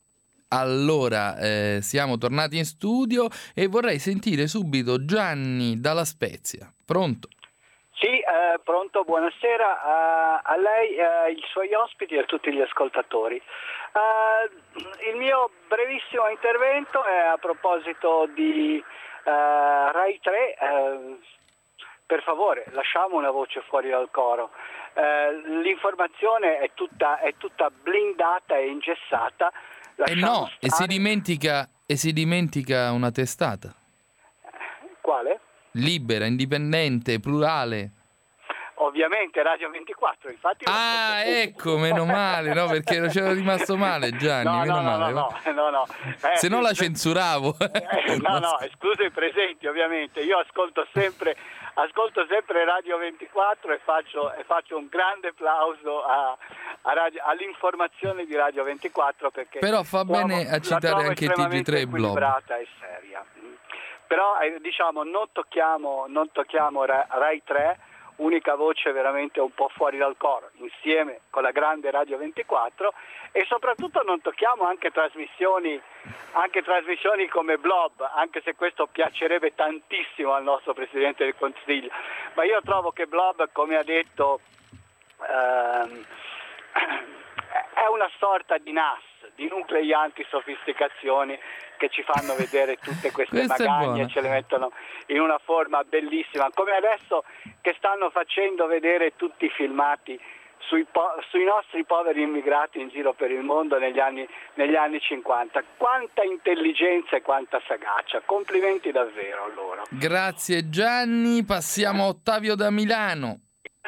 Allora, eh, siamo tornati in studio e vorrei sentire subito Gianni dalla Spezia. Pronto? Sì, eh, pronto, buonasera uh, a lei, uh, ai suoi ospiti e a tutti gli ascoltatori. Uh, il mio brevissimo intervento è a proposito di uh, Rai tre. Uh, per favore, lasciamo una voce fuori dal coro. Uh, l'informazione è tutta, è tutta blindata e ingessata. E eh no, e si dimentica, e si dimentica una testata. Quale? Libera, indipendente, plurale. Ovviamente ovviamente Radio ventiquattro, infatti. Ah, ecco, meno male, no, perché c'ero rimasto male, Gianni, no, meno no, male. No, no, no, no. Eh, se no la censuravo. Eh, no, no, escluso i presenti, ovviamente. Io ascolto sempre, ascolto sempre Radio ventiquattro e faccio, e faccio un grande applauso a, a radio, all'informazione di Radio ventiquattro, perché però fa trovo, bene a citare anche T G tre e Blob. Equilibrata e seria. Però eh, diciamo non tocchiamo, non tocchiamo Rai tre, unica voce veramente un po' fuori dal coro, insieme con la grande Radio ventiquattro, e soprattutto non tocchiamo anche trasmissioni, anche trasmissioni come Blob, anche se questo piacerebbe tantissimo al nostro Presidente del Consiglio, ma io trovo che Blob, come ha detto, ehm, è una sorta di N A S, di nuclei antisofisticazioni, che ci fanno vedere tutte queste magagne e ce le mettono in una forma bellissima, come adesso che stanno facendo vedere tutti i filmati sui, po- sui nostri poveri immigrati in giro per il mondo negli anni, negli anni cinquanta. Quanta intelligenza e quanta sagacia, complimenti davvero a loro. Grazie Gianni, passiamo a Ottavio da Milano.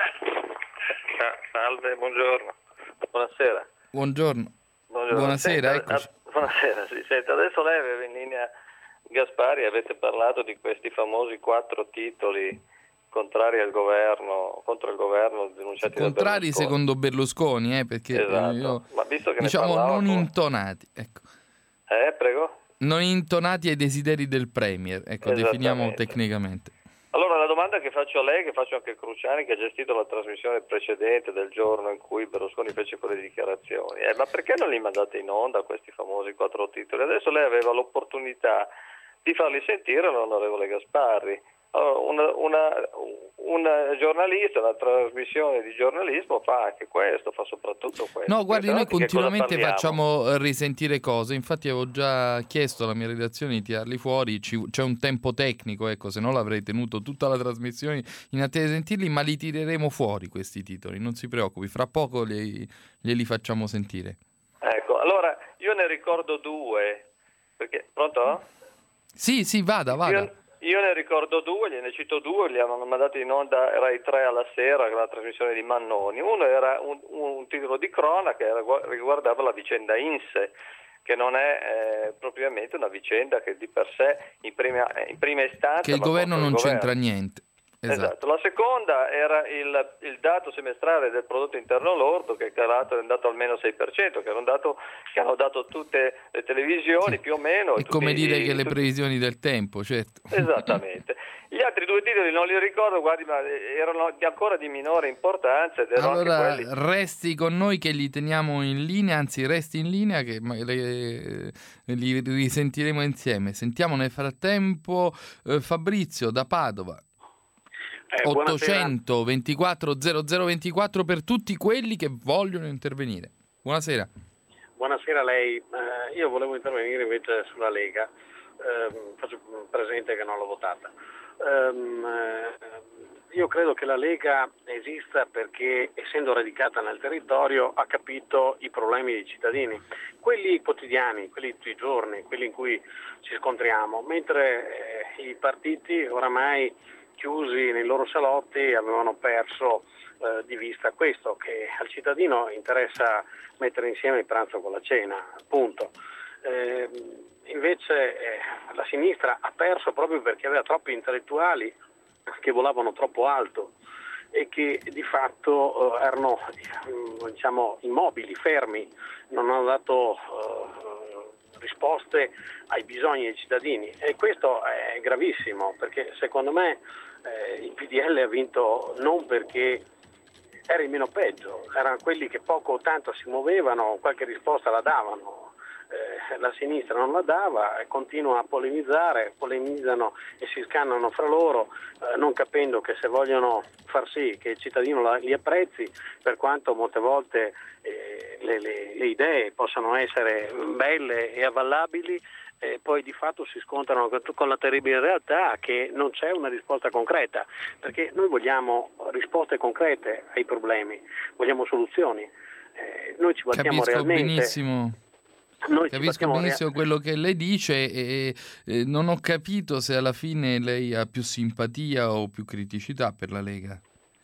Salve, buongiorno, buonasera. Buongiorno. Buongiorno. Buonasera, Senta, eccoci. Buonasera, sì, senta, adesso lei aveva in linea Gasparri, avete parlato di questi famosi quattro titoli contrari al governo, contro il governo denunciati da contrari Berlusconi. Secondo Berlusconi, eh, perché esatto. io, Ma visto che diciamo ne non come... intonati, ecco. Eh, prego? Non intonati ai desideri del Premier, ecco, definiamo tecnicamente. Allora la domanda che faccio a lei, che faccio anche a Cruciani, che ha gestito la trasmissione precedente del giorno in cui Berlusconi fece quelle dichiarazioni, è: ma perché non li mandate in onda questi famosi quattro titoli? Adesso lei aveva l'opportunità di farli sentire all'onorevole Gasparri. Allora, una, una, una giornalista, una trasmissione di giornalismo fa anche questo, fa soprattutto questo. No, guardi, noi continuamente parliamo? facciamo risentire cose, infatti avevo già chiesto alla mia redazione di tirarli fuori, ci, c'è un tempo tecnico, ecco, se no l'avrei tenuto tutta la trasmissione in attesa di sentirli, ma li tireremo fuori questi titoli, non si preoccupi, fra poco li, glieli facciamo sentire. Ecco, allora io ne ricordo due, perché, pronto? Sì, sì, vada, vada. Io... Io ne ricordo due, gliene cito due, li hanno mandati in onda Rai tre alla sera, la trasmissione di Mannoni. Uno era un, un titolo di cronaca che riguardava la vicenda Inse, che non è eh, propriamente una vicenda che di per sé in prima, in prima istanza... Che il governo non il c'entra governo. niente. Esatto. Esatto. La seconda era il, il dato semestrale del prodotto interno lordo, che è calato, è andato almeno sei per cento, che era un dato che hanno dato tutte le televisioni, sì, più o meno. È come tutti, dire che le tutti... previsioni del tempo, certo. Esattamente. Gli altri due titoli non li ricordo, guardi, ma erano ancora di minore importanza. Ed erano allora anche quelli... resti con noi che li teniamo in linea, anzi resti in linea che le, li risentiremo insieme. Sentiamo nel frattempo eh, Fabrizio da Padova. Eh, ottocento ventiquattro zero zero ventiquattro per tutti quelli che vogliono intervenire. Buonasera. Buonasera a lei. Eh, io volevo intervenire invece sulla Lega. Eh, faccio presente che non l'ho votata. Eh, io credo che la Lega esista perché, essendo radicata nel territorio, ha capito i problemi dei cittadini, quelli quotidiani, quelli tutti i giorni, quelli in cui ci scontriamo, mentre eh, i partiti oramai chiusi nei loro salotti avevano perso eh, di vista questo, che al cittadino interessa mettere insieme il pranzo con la cena, appunto. Eh, invece eh, la sinistra ha perso proprio perché aveva troppi intellettuali che volavano troppo alto e che di fatto eh, erano diciamo immobili, fermi, non hanno dato eh, risposte ai bisogni dei cittadini, e questo è gravissimo, perché secondo me eh, il P D L ha vinto non perché era il meno peggio, erano quelli che poco o tanto si muovevano, qualche risposta la davano. Eh, la sinistra non la dava e continua a polemizzare, polemizzano e si scannano fra loro, eh, non capendo che se vogliono far sì che il cittadino la, li apprezzi, per quanto molte volte eh, le, le, le idee possano essere belle e avvallabili, eh, poi di fatto si scontrano con la terribile realtà che non c'è una risposta concreta, perché noi vogliamo risposte concrete ai problemi, vogliamo soluzioni, eh, noi ci battiamo Capisco realmente. benissimo. Noi Capisco benissimo quello che lei dice e, e non ho capito se alla fine lei ha più simpatia o più criticità per la Lega. No,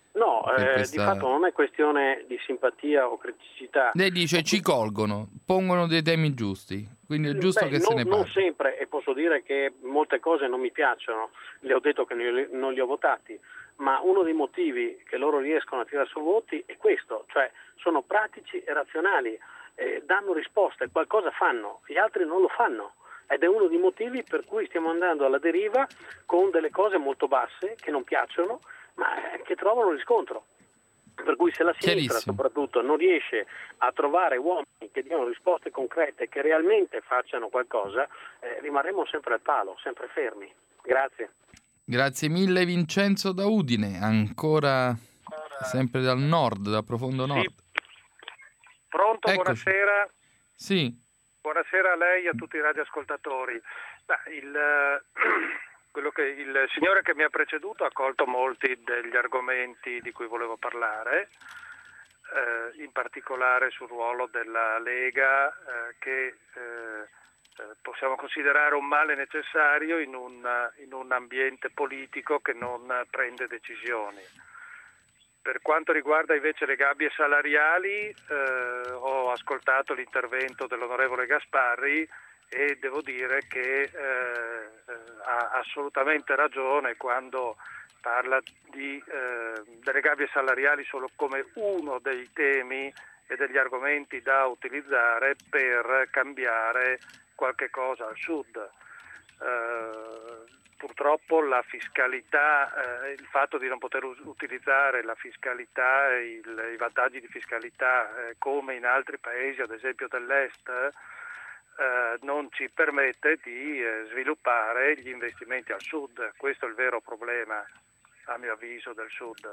per eh, questa... di fatto non è questione di simpatia o criticità. Lei dice ci colgono, pongono dei temi giusti, quindi è giusto Beh, che non, se ne parli. non sempre, e posso dire che molte cose non mi piacciono, le ho detto che non li ho votati, ma uno dei motivi che loro riescono a tirare su voti è questo, cioè sono pratici e razionali, eh, danno risposte, qualcosa fanno, gli altri non lo fanno. Ed è uno dei motivi per cui stiamo andando alla deriva con delle cose molto basse che non piacciono ma che trovano riscontro. Per cui se la sinistra soprattutto non riesce a trovare uomini che diano risposte concrete, che realmente facciano qualcosa, eh, rimarremo sempre al palo, sempre fermi. Grazie. Grazie mille Vincenzo da Udine, ancora sempre dal nord, dal profondo nord. Sì. Pronto, Eccoci. Buonasera. Sì. Buonasera a lei e a tutti i radioascoltatori. Beh, il, quello che, il signore che mi ha preceduto ha colto molti degli argomenti di cui volevo parlare, eh, in particolare sul ruolo della Lega, eh, che eh, possiamo considerare un male necessario in un, in un ambiente politico che non prende decisioni. Per quanto riguarda invece le gabbie salariali, eh, ho ascoltato l'intervento dell'onorevole Gasparri e devo dire che eh, ha assolutamente ragione quando parla di, eh, delle gabbie salariali solo come uno dei temi e degli argomenti da utilizzare per cambiare qualche cosa al sud. Eh, Purtroppo la fiscalità, eh, il fatto di non poter utilizzare la fiscalità, il, i vantaggi di fiscalità eh, come in altri paesi, ad esempio dell'Est, eh, non ci permette di eh, sviluppare gli investimenti al sud. Questo è il vero problema, a mio avviso, del sud.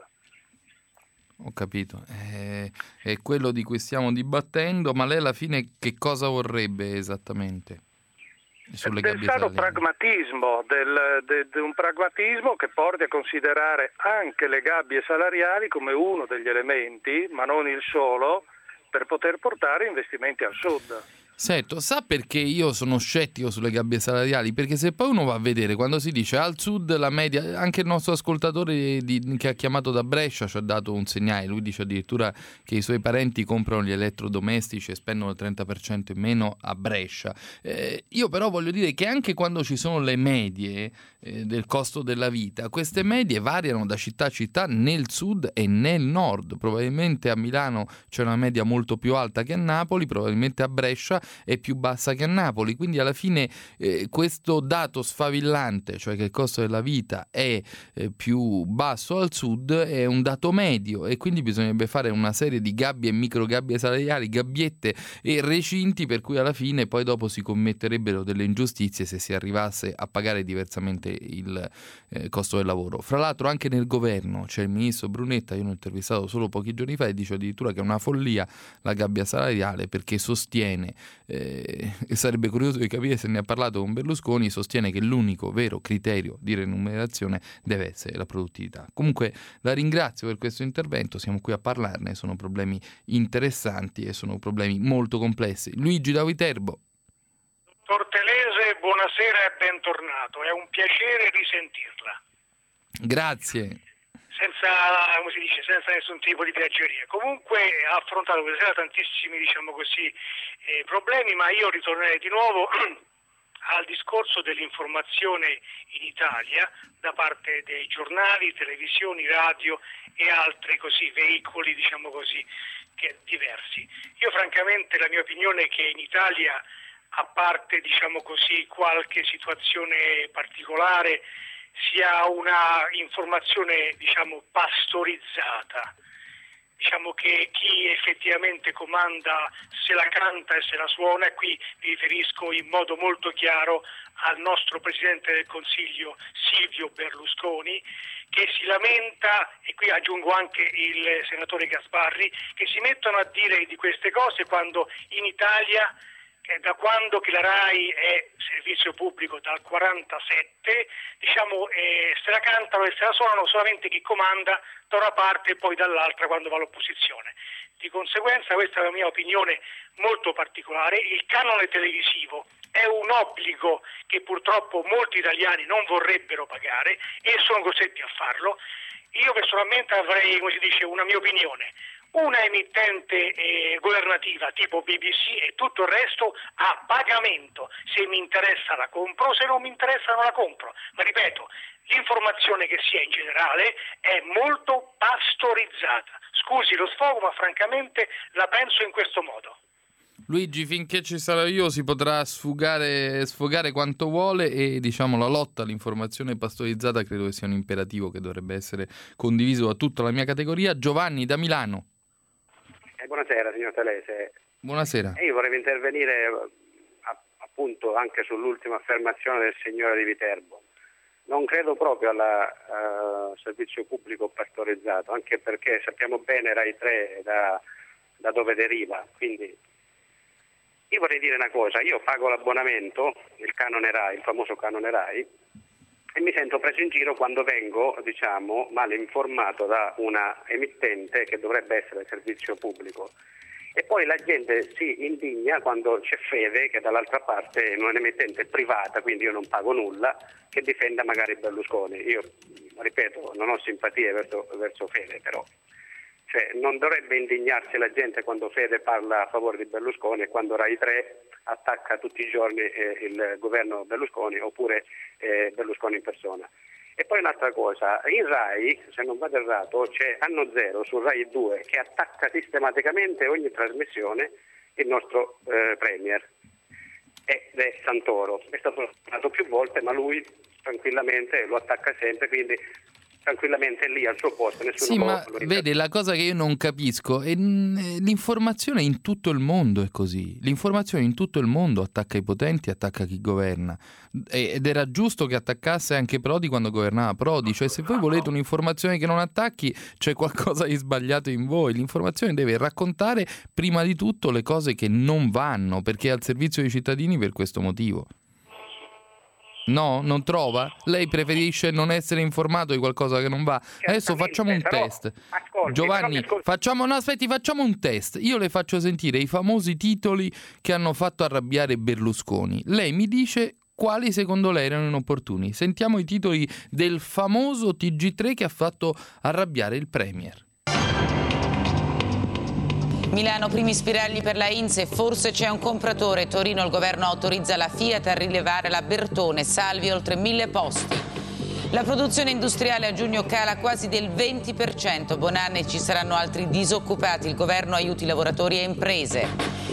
Ho capito, è, è quello di cui stiamo dibattendo, ma lei alla fine che cosa vorrebbe esattamente? Sulle del sano pragmatismo, del, de, de un pragmatismo che porti a considerare anche le gabbie salariali come uno degli elementi, ma non il solo, per poter portare investimenti al sud. Certo, sa perché io sono scettico sulle gabbie salariali? Perché se poi uno va a vedere quando si dice al sud la media, anche il nostro ascoltatore di, che ha chiamato da Brescia ci ha dato un segnale, lui dice addirittura che i suoi parenti comprano gli elettrodomestici e spendono il trenta per cento in meno a Brescia. Eh, io però voglio dire che anche quando ci sono le medie eh, del costo della vita, queste medie variano da città a città nel sud e nel nord. Probabilmente a Milano c'è una media molto più alta che a Napoli, probabilmente a Brescia è più bassa che a Napoli, quindi alla fine eh, questo dato sfavillante, cioè che il costo della vita è eh, più basso al sud, è un dato medio e quindi bisognerebbe fare una serie di gabbie e micro gabbie salariali, gabbiette e recinti per cui alla fine poi dopo si commetterebbero delle ingiustizie se si arrivasse a pagare diversamente il eh, costo del lavoro. Fra l'altro anche nel governo c'è il ministro Brunetta, io l'ho intervistato solo pochi giorni fa e dice addirittura che è una follia la gabbia salariale perché sostiene Eh, e sarebbe curioso di capire se ne ha parlato con Berlusconi, sostiene che l'unico vero criterio di remunerazione deve essere la produttività. Comunque la ringrazio per questo intervento, siamo qui a parlarne, sono problemi interessanti e sono problemi molto complessi. Luigi da Viterbo. Dottor Telese, buonasera e bentornato, è un piacere risentirla. Grazie. Senza, come si dice, senza nessun tipo di piaggeria. Comunque ha affrontato questa sera tantissimi, diciamo così, eh, problemi, ma io ritornerei di nuovo al discorso dell'informazione in Italia da parte dei giornali, televisioni, radio e altri così veicoli, diciamo così, che diversi. Io francamente la mia opinione è che in Italia, a parte, diciamo così, qualche situazione particolare, sia una informazione, diciamo, pastorizzata. Diciamo che chi effettivamente comanda se la canta e se la suona, e qui mi riferisco in modo molto chiaro al nostro Presidente del Consiglio Silvio Berlusconi, che si lamenta, e qui aggiungo anche il senatore Gasparri, che si mettono a dire di queste cose quando in Italia, da quando che la RAI è servizio pubblico, dal quarantasette, diciamo, eh, se la cantano e se la suonano solamente chi comanda da una parte e poi dall'altra quando va all'opposizione. Di conseguenza questa è la mia opinione molto particolare. Il canone televisivo è un obbligo che purtroppo molti italiani non vorrebbero pagare e sono costretti a farlo. Io personalmente avrei, come si dice, una mia opinione. Una emittente eh, governativa tipo B B C e tutto il resto a pagamento. Se mi interessa la compro, se non mi interessa non la compro. Ma ripeto, l'informazione che sia in generale è molto pastorizzata. Scusi lo sfogo, ma francamente la penso in questo modo. Luigi, finché ci sarò io si potrà sfugare, sfogare quanto vuole e diciamo la lotta all'informazione pastorizzata credo che sia un imperativo che dovrebbe essere condiviso da tutta la mia categoria. Giovanni da Milano. Eh, buonasera signor Telese. Buonasera. Eh, io vorrei intervenire appunto anche sull'ultima affermazione del signore di Viterbo. Non credo proprio al uh, servizio pubblico pastorizzato, anche perché sappiamo bene Rai tre da, da dove deriva, quindi io vorrei dire una cosa, io pago l'abbonamento, il canone Rai, il famoso canone Rai, e mi sento preso in giro quando vengo, diciamo, male informato da una emittente che dovrebbe essere il servizio pubblico. E poi la gente si indigna quando c'è Fede, che dall'altra parte è un'emittente privata, quindi io non pago nulla, che difenda magari Berlusconi. Io, ripeto, non ho simpatie verso, verso Fede, però cioè, non dovrebbe indignarsi la gente quando Fede parla a favore di Berlusconi e quando Rai tre attacca tutti i giorni eh, il governo Berlusconi oppure eh, Berlusconi in persona. E poi un'altra cosa, in Rai, se non vado errato, c'è Anno Zero su Rai due che attacca sistematicamente ogni trasmissione il nostro eh, Premier ed è Santoro. È stato attaccato più volte, ma lui tranquillamente lo attacca sempre, quindi tranquillamente lì al suo posto, nessuno sì, può, ma vede, la cosa che io non capisco è l'informazione in tutto il mondo è così. L'informazione in tutto il mondo attacca i potenti, attacca chi governa. Ed era giusto che attaccasse anche Prodi quando governava Prodi. Cioè, se voi volete un'informazione che non attacchi, c'è qualcosa di sbagliato in voi. L'informazione deve raccontare prima di tutto le cose che non vanno, perché è al servizio dei cittadini per questo motivo. No? Non trova? Lei preferisce non essere informato di qualcosa che non va? Adesso facciamo un però, test. ascolti, Giovanni, però ascolti. facciamo, no, aspetti, facciamo un test. Io le faccio sentire i famosi titoli che hanno fatto arrabbiare Berlusconi. Lei mi dice quali secondo lei erano inopportuni. Sentiamo i titoli del famoso T G tre che ha fatto arrabbiare il Premier. Milano, primi spiragli per la Inse, forse c'è un compratore. Torino, il governo autorizza la Fiat a rilevare la Bertone, salvi oltre mille posti. La produzione industriale a giugno cala quasi del venti per cento, buon anno e ci saranno altri disoccupati, il governo aiuti lavoratori e imprese.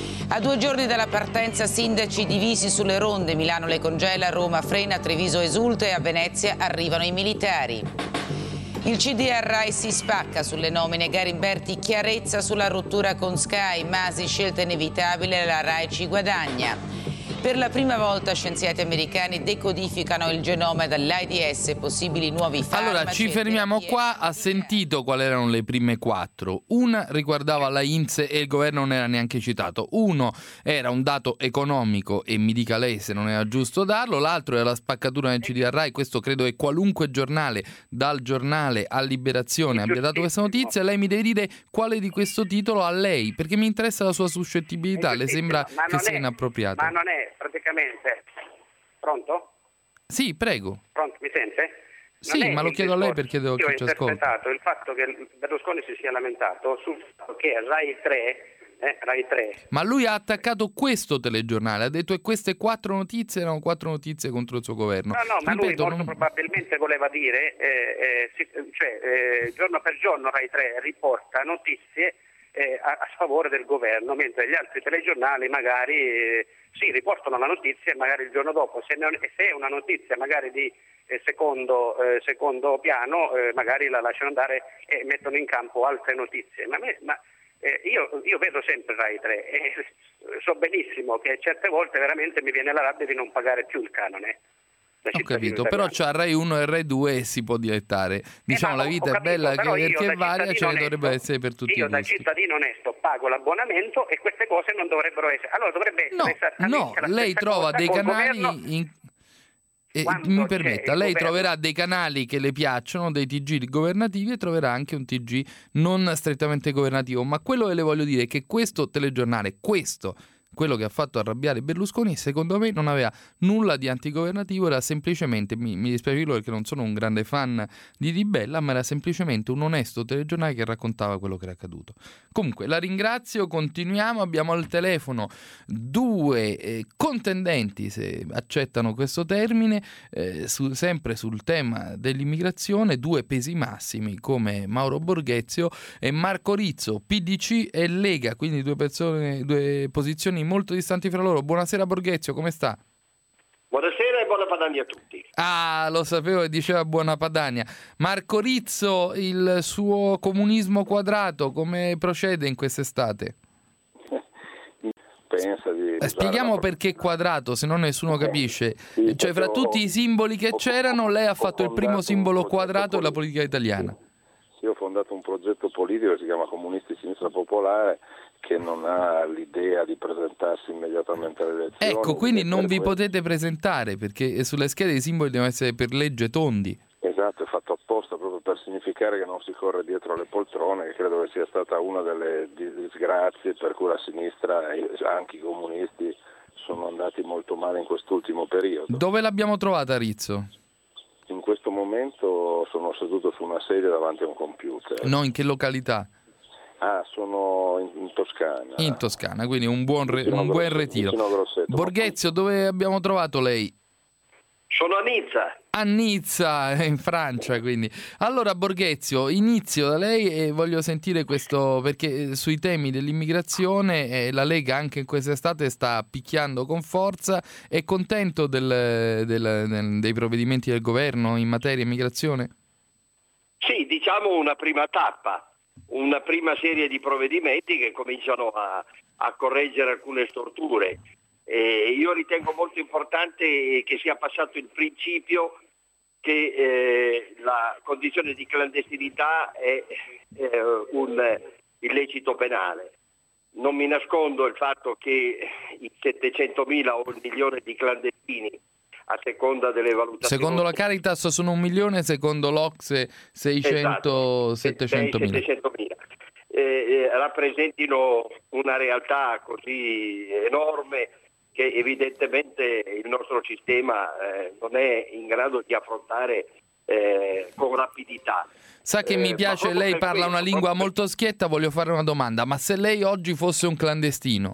A due giorni dalla partenza sindaci divisi sulle ronde, Milano le congela, Roma frena, Treviso esulta e a Venezia arrivano i militari. Il C D R Rai si spacca sulle nomine, Garimberti chiarezza sulla rottura con Sky, Masi scelta inevitabile, la Rai ci guadagna. Per la prima volta scienziati americani decodificano il genoma dall'AIDS, possibili nuovi farmaci. Allora ci fermiamo qua, ha sentito quali erano le prime quattro. Una riguardava la I N P S e il governo non era neanche citato. Uno era un dato economico e mi dica lei se non era giusto darlo. L'altro era la spaccatura nel C D R Rai, questo credo che qualunque giornale, dal Giornale a Liberazione abbia dato questa notizia. Lei mi deve dire quale di questo titolo a lei, perché mi interessa la sua suscettibilità. Le sembra che sia inappropriato? Ma non è praticamente pronto? Sì, prego. Pronto, mi sente? Sì, ma lo chiedo a lei perché devo che ci ascolta. Io ho interpretato il fatto che Berlusconi si sia lamentato sul fatto che Rai tre, eh, Rai tre. Ma lui ha attaccato questo telegiornale, ha detto che queste quattro notizie erano quattro notizie contro il suo governo. No, no, ma Ripeto, lui molto non... probabilmente voleva dire, eh, eh, si, cioè eh, giorno per giorno Rai tre riporta notizie eh, a, a sfavore del governo, mentre gli altri telegiornali magari eh, sì, riportano la notizia e magari il giorno dopo, se, non, se è una notizia magari di eh, secondo, eh, secondo piano, eh, magari la lasciano andare e mettono in campo altre notizie. Ma, me, ma eh, io, io vedo sempre Rai tre e so benissimo che certe volte veramente mi viene la rabbia di non pagare più il canone. Ho capito, però c'ha Rai uno e Rai due e si può dilettare. Diciamo, eh, la vita capito, è bella perché è varia, ce ne onesto, dovrebbe essere per tutti io i gusti. da cittadino onesto pago l'abbonamento e queste cose non dovrebbero essere. Allora dovrebbe No, essere esattamente no, la lei stessa trova cosa dei col canali governo. in... E Quando mi c'è permetta, il lei governo- troverà dei canali che le piacciono, dei T G governativi, e troverà anche un T G non strettamente governativo. Ma quello che le voglio dire è che questo telegiornale, questo, quello che ha fatto arrabbiare Berlusconi, secondo me non aveva nulla di antigovernativo, era semplicemente, mi, mi dispiace perché non sono un grande fan di Di Bella, ma era semplicemente un onesto telegiornale che raccontava quello che era accaduto. Comunque la ringrazio, continuiamo, abbiamo al telefono due eh, contendenti, se accettano questo termine, eh, su, sempre sul tema dell'immigrazione, due pesi massimi come Mauro Borghezio e Marco Rizzo, P D C e Lega, quindi due persone, due posizioni molto distanti fra loro. Buonasera Borghezio, come sta? Buonasera e buona Padania a tutti. Ah, lo sapevo che diceva buona Padania. Marco Rizzo, il suo comunismo quadrato, come procede in quest'estate? Pensa di Spieghiamo la... perché quadrato, se no nessuno capisce. Sì, cioè, fra tutti i simboli che c'erano, lei ha fatto il primo simbolo quadrato della politica italiana. Sì, ho fondato un progetto politico che si chiama Comunisti Sinistra Popolare, che non ha l'idea di presentarsi immediatamente alle elezioni. Ecco, quindi non vi questo... potete presentare, perché sulle schede i simboli devono essere per legge tondi. Esatto, è fatto apposta proprio per significare che non si corre dietro alle poltrone, che credo che sia stata una delle disgrazie per cui la sinistra e anche i comunisti sono andati molto male in quest'ultimo periodo. Dove l'abbiamo trovata Rizzo? In questo momento sono seduto su una sedia davanti a un computer. No, in che località? Ah, sono in, in Toscana. In Toscana, quindi un buon, re, un Grosseto, buon retiro. Borghezio, dove abbiamo trovato lei? Sono a Nizza. A Nizza, in Francia, quindi. Allora Borghezio, inizio da lei e voglio sentire questo, perché sui temi dell'immigrazione eh, la Lega anche in quest'estate sta picchiando con forza. È contento del, del, del, dei provvedimenti del governo in materia immigrazione? Sì, diciamo una prima tappa, una prima serie di provvedimenti che cominciano a, a correggere alcune storture. Eh, io ritengo molto importante che sia passato il principio che eh, la condizione di clandestinità è eh, un illecito penale. Non mi nascondo il fatto che i settecentomila o il milione di clandestini, a seconda delle valutazioni... Secondo la Caritas sono un milione, secondo l'Ocse seicento settecentomila. settecentomila. Eh, eh, rappresentino una realtà così enorme che evidentemente il nostro sistema eh, non è in grado di affrontare eh, con rapidità. Sa che eh, mi piace, lei parla questo, una lingua molto schietta, voglio fare una domanda, ma se lei oggi fosse un clandestino,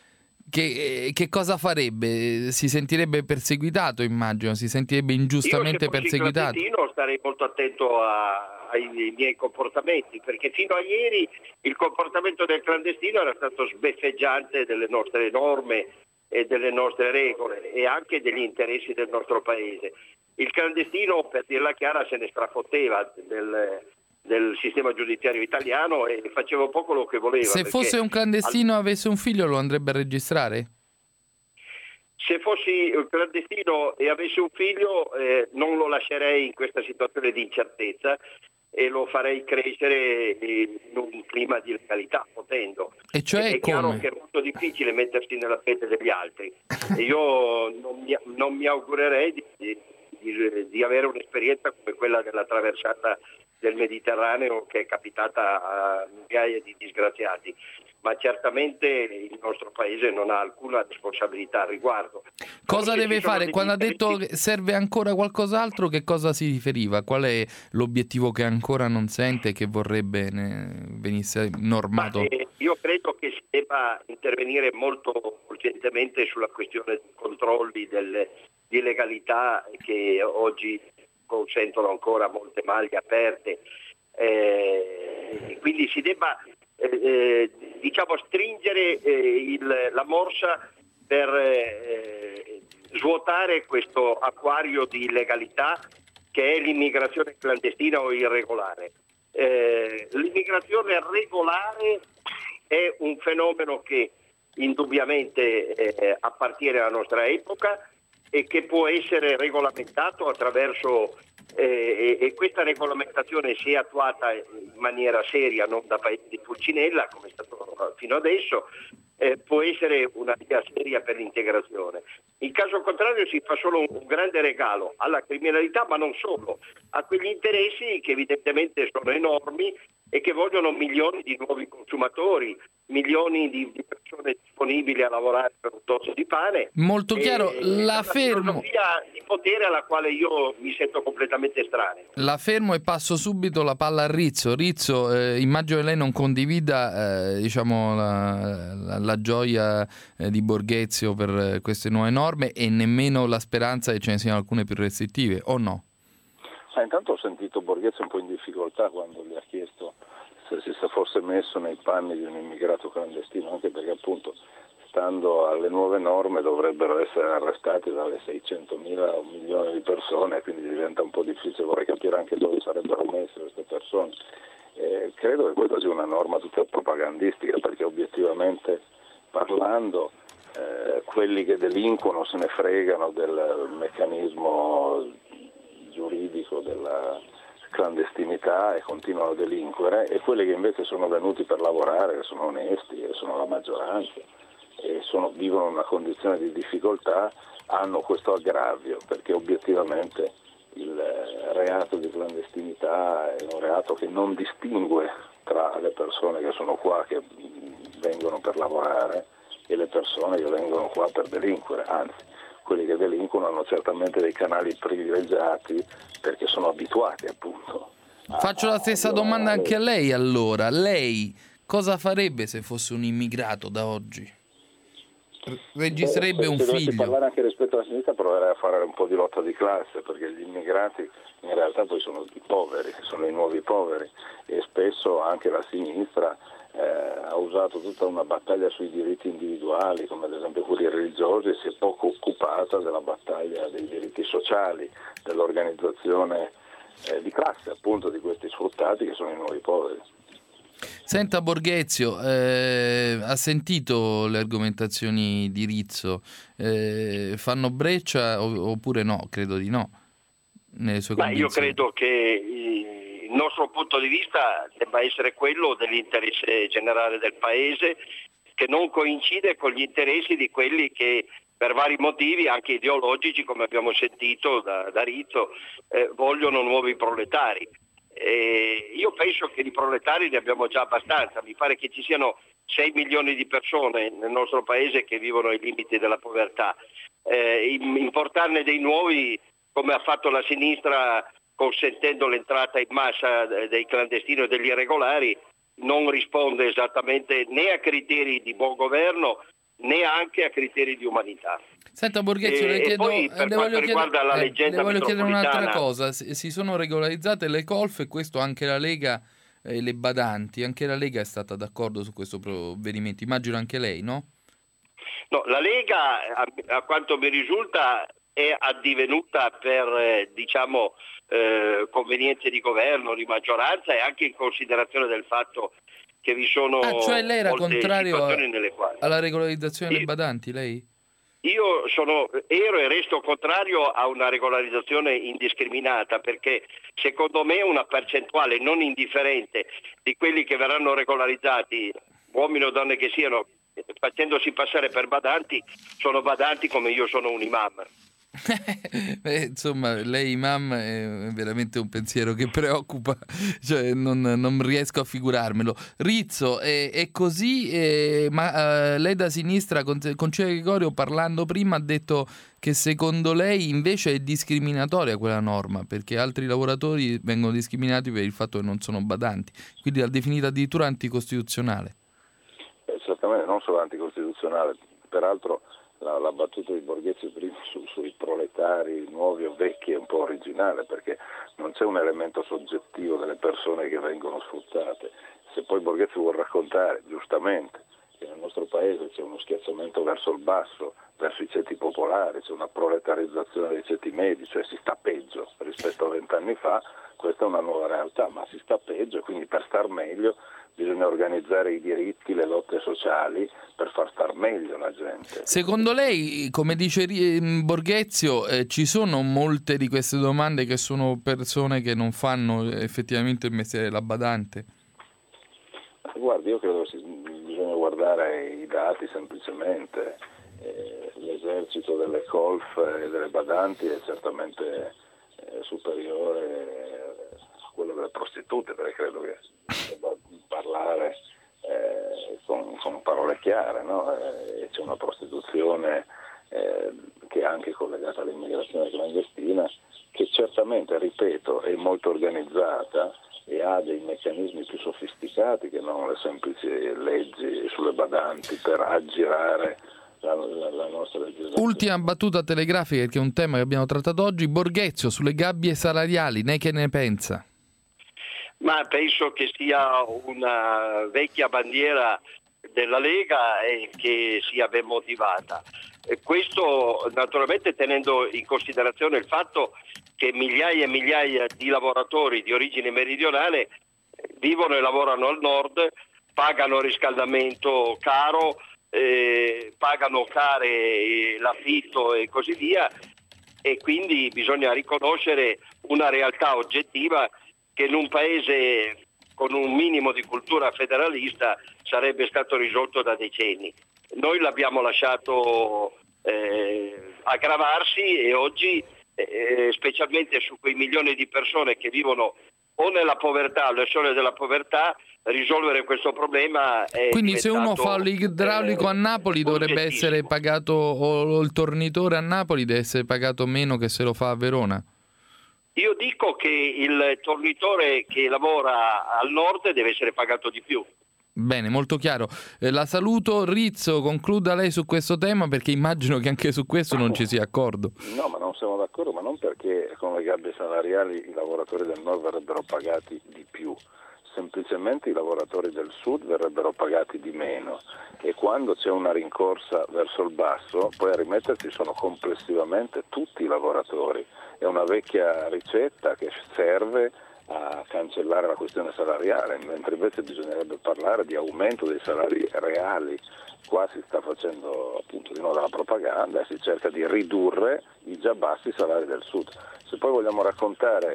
che, che cosa farebbe? Si sentirebbe perseguitato, immagino, si sentirebbe ingiustamente Io, se fossi perseguitato? Clandestino starei molto attento a, ai miei comportamenti, perché fino a ieri il comportamento del clandestino era stato sbeffeggiante delle nostre norme e delle nostre regole e anche degli interessi del nostro paese. Il clandestino, per dirla chiara, se ne strafotteva del, del sistema giudiziario italiano e faceva un po' quello che voleva. Se fosse un clandestino e avesse un figlio, lo andrebbe a registrare? Se fossi un clandestino e avessi un figlio eh, non lo lascerei in questa situazione di incertezza e lo farei crescere in un clima di legalità, potendo. E cioè è come? Chiaro che è molto difficile mettersi nella pelle degli altri. E io non mi, non mi augurerei di, di, di avere un'esperienza come quella della traversata del Mediterraneo che è capitata a migliaia di disgraziati, ma certamente il nostro paese non ha alcuna responsabilità al riguardo. Cosa deve fare? Quando ha detto che serve ancora qualcos'altro, che cosa si riferiva? Qual è l'obiettivo che ancora non sente e che vorrebbe ne venisse normato? Ma, eh, io credo che si debba intervenire molto urgentemente sulla questione dei controlli del, di legalità che oggi consentono ancora molte maglie aperte. Eh, quindi si debba eh, diciamo stringere eh, il, la morsa per eh, svuotare questo acquario di illegalità che è l'immigrazione clandestina o irregolare. Eh, l'immigrazione regolare è un fenomeno che indubbiamente eh, appartiene alla nostra epoca e che può essere regolamentato attraverso eh, e, e questa regolamentazione, se attuata in maniera seria, non da paesi di Pulcinella come è stato fino adesso, eh, può essere una via seria per l'integrazione. In caso contrario si fa solo un, un grande regalo alla criminalità, ma non solo, a quegli interessi che evidentemente sono enormi e che vogliono milioni di nuovi consumatori, milioni di, di persone disponibili a lavorare per un tozzo di pane. Molto chiaro, e, la fermo. Una filosofia di potere alla quale io mi sento completamente estraneo. La fermo e passo subito la palla a Rizzo. Rizzo, eh, immagino che lei non condivida eh, diciamo la, la, la gioia eh, di Borghezio per eh, queste nuove norme e nemmeno la speranza che ce ne siano alcune più restrittive, o no? Ah, intanto ho sentito Borghezio un po' in difficoltà quando gli ha chiesto se si fosse messo nei panni di un immigrato clandestino, anche perché appunto stando alle nuove norme dovrebbero essere arrestati dalle seicentomila a un milione di persone, quindi diventa un po' difficile, vorrei capire anche dove sarebbero messe queste persone. Eh, credo che questa sia una norma tutta propagandistica, perché obiettivamente parlando eh, quelli che delinquono se ne fregano del meccanismo giuridico della clandestinità e continuano a delinquere, e quelli che invece sono venuti per lavorare, che sono onesti e sono la maggioranza e sono, vivono una condizione di difficoltà, hanno questo aggravio, perché obiettivamente il reato di clandestinità è un reato che non distingue tra le persone che sono qua, che vengono per lavorare, e le persone che vengono qua per delinquere, anzi quelli che delinquono hanno certamente dei canali privilegiati perché sono abituati appunto. Faccio la stessa domanda anche a lei allora. Lei cosa farebbe se fosse un immigrato da oggi? Registrerebbe Beh, un se dovessi figlio? parlare anche rispetto alla sinistra, proverei a fare un po' di lotta di classe, perché gli immigrati in realtà poi sono i poveri, sono i nuovi poveri, e spesso anche la sinistra Eh, ha usato tutta una battaglia sui diritti individuali, come ad esempio quelli religiosi, e si è poco occupata della battaglia dei diritti sociali, dell'organizzazione eh, di classe appunto di questi sfruttati che sono i nuovi poveri. Senta Borghezio, eh, ha sentito le argomentazioni di Rizzo, eh, fanno breccia oppure no? Credo di no, nelle sue Ma convinzioni. io credo che il nostro punto di vista debba essere quello dell'interesse generale del Paese, che non coincide con gli interessi di quelli che per vari motivi, anche ideologici, come abbiamo sentito da, da Rizzo, eh, vogliono nuovi proletari. Eh, io penso che di proletari ne abbiamo già abbastanza, mi pare che ci siano sei milioni di persone nel nostro Paese che vivono ai limiti della povertà. Eh, importarne dei nuovi, come ha fatto la sinistra, consentendo l'entrata in massa dei clandestini e degli irregolari, non risponde esattamente né a criteri di buon governo né anche a criteri di umanità. Senta Borghezio, e, le chiedo, e poi per le quanto riguarda chiedere, la eh, leggenda le voglio chiedere un'altra metropolitana, cosa. Si sono regolarizzate le colf e questo anche la Lega e le badanti, anche la Lega è stata d'accordo su questo provvedimento, immagino anche lei, no? No, la Lega, a, a quanto mi risulta, è addivenuta per eh, diciamo eh, convenienze di governo, di maggioranza, e anche in considerazione del fatto che vi sono ah, cioè lei era molte contrario situazioni a, nelle quali alla regolarizzazione Io, delle badanti, lei? Io sono, ero e resto contrario a una regolarizzazione indiscriminata, perché secondo me una percentuale non indifferente di quelli che verranno regolarizzati, uomini o donne che siano, facendosi passare per badanti, sono badanti come io sono un imam. Beh, insomma, lei imam è veramente un pensiero che preoccupa, cioè non, non riesco a figurarmelo. Rizzo, è, è così, è, ma uh, lei da sinistra, Concetta Gregorio, parlando prima, ha detto che secondo lei invece è discriminatoria quella norma, perché altri lavoratori vengono discriminati per il fatto che non sono badanti, quindi l'ha definita addirittura anticostituzionale. Eh, certamente non solo anticostituzionale, peraltro La, la battuta di Borghezio prima su, sui proletari nuovi o vecchi è un po' originale, perché non c'è un elemento soggettivo delle persone che vengono sfruttate. Se poi Borghezio vuol raccontare, giustamente, che nel nostro paese c'è uno schiacciamento verso il basso, verso i ceti popolari, c'è una proletarizzazione dei ceti medi, cioè si sta peggio rispetto a vent'anni fa, questa è una nuova realtà, ma si sta peggio, e quindi per star meglio bisogna organizzare i diritti, le lotte sociali per far star meglio la gente. Secondo lei, come dice Borghezio, eh, ci sono molte di queste domande che sono persone che non fanno effettivamente il mestiere della badante? Guardi, io credo che bisogna guardare i dati semplicemente. Eh, l'esercito delle colf e delle badanti è certamente eh, superiore a quello delle prostitute, perché credo che debba parlare eh, con, con parole chiare, no? Eh, c'è una prostituzione eh, che è anche collegata all'immigrazione clandestina, che certamente, ripeto, è molto organizzata e ha dei meccanismi più sofisticati che non le semplici leggi sulle badanti per aggirare la, la, la nostra legislazione. Ultima battuta telegrafica, che è un tema che abbiamo trattato oggi. Borghezio, sulle gabbie salariali, lei che ne pensa? Ma penso che sia una vecchia bandiera della Lega e che sia ben motivata. E questo naturalmente tenendo in considerazione il fatto che migliaia e migliaia di lavoratori di origine meridionale vivono e lavorano al nord, pagano riscaldamento caro, eh, pagano care l'affitto e così via, e quindi bisogna riconoscere una realtà oggettiva che in un paese con un minimo di cultura federalista sarebbe stato risolto da decenni. Noi l'abbiamo lasciato eh, aggravarsi e oggi, eh, specialmente su quei milioni di persone che vivono o nella povertà o alle soglie della povertà, risolvere questo problema è Quindi se uno fa l'idraulico eh, a Napoli dovrebbe essere pagato, o il tornitore a Napoli deve essere pagato meno che se lo fa a Verona? Io dico che il tornitore che lavora al nord deve essere pagato di più. Bene, molto chiaro. Eh, la saluto. Rizzo, concluda lei su questo tema, perché immagino che anche su questo non ci sia accordo. No, ma non siamo d'accordo, ma non perché con le gabbie salariali i lavoratori del nord verrebbero pagati di più. Semplicemente i lavoratori del sud verrebbero pagati di meno, e quando c'è una rincorsa verso il basso poi a rimetterci sono complessivamente tutti i lavoratori. È una vecchia ricetta che serve a cancellare la questione salariale, mentre invece bisognerebbe parlare di aumento dei salari reali. Qua si sta facendo appunto di nuovo della propaganda e si cerca di ridurre i già bassi salari del sud. Se poi vogliamo raccontare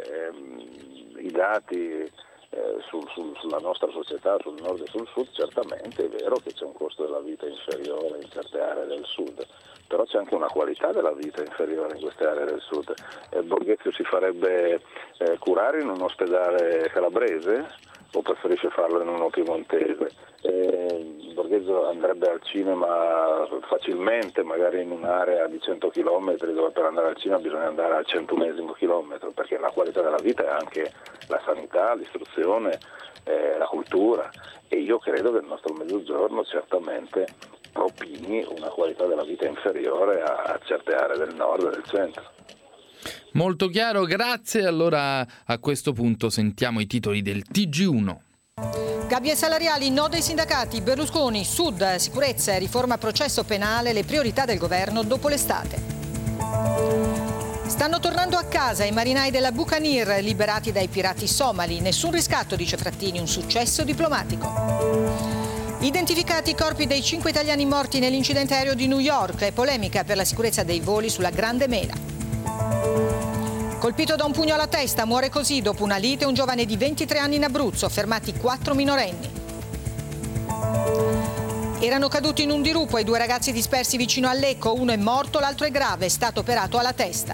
ehm, i dati Eh, sul, sul, sulla nostra società, sul nord e sul sud, certamente è vero che c'è un costo della vita inferiore in certe aree del sud, però c'è anche una qualità della vita inferiore in queste aree del sud. Eh, Borghezio si farebbe eh, curare in un ospedale calabrese o preferisce farlo in uno piemontese? Eh, Borghezio andrebbe al cinema facilmente, magari in un'area di cento chilometri, dove per andare al cinema bisogna andare al centunesimo chilometro, perché la qualità della vita è anche la sanità, l'istruzione, eh, la cultura, e io credo che il nostro mezzogiorno certamente propini una qualità della vita inferiore a, a certe aree del nord e del centro. Molto chiaro, grazie. Allora a questo punto sentiamo i titoli del T G uno. Gabbie salariali, no dei sindacati, Berlusconi, Sud, sicurezza e riforma processo penale, le priorità del governo dopo l'estate. Stanno tornando a casa i marinai della Buccaneer liberati dai pirati somali. Nessun riscatto, dice Frattini, un successo diplomatico. Identificati i corpi dei cinque italiani morti nell'incidente aereo di New York e polemica per la sicurezza dei voli sulla Grande Mela. Colpito da un pugno alla testa, muore così dopo una lite un giovane di ventitré anni in Abruzzo, fermati quattro minorenni. Erano caduti in un dirupo i due ragazzi dispersi vicino a Lecco, uno è morto, l'altro è grave, è stato operato alla testa.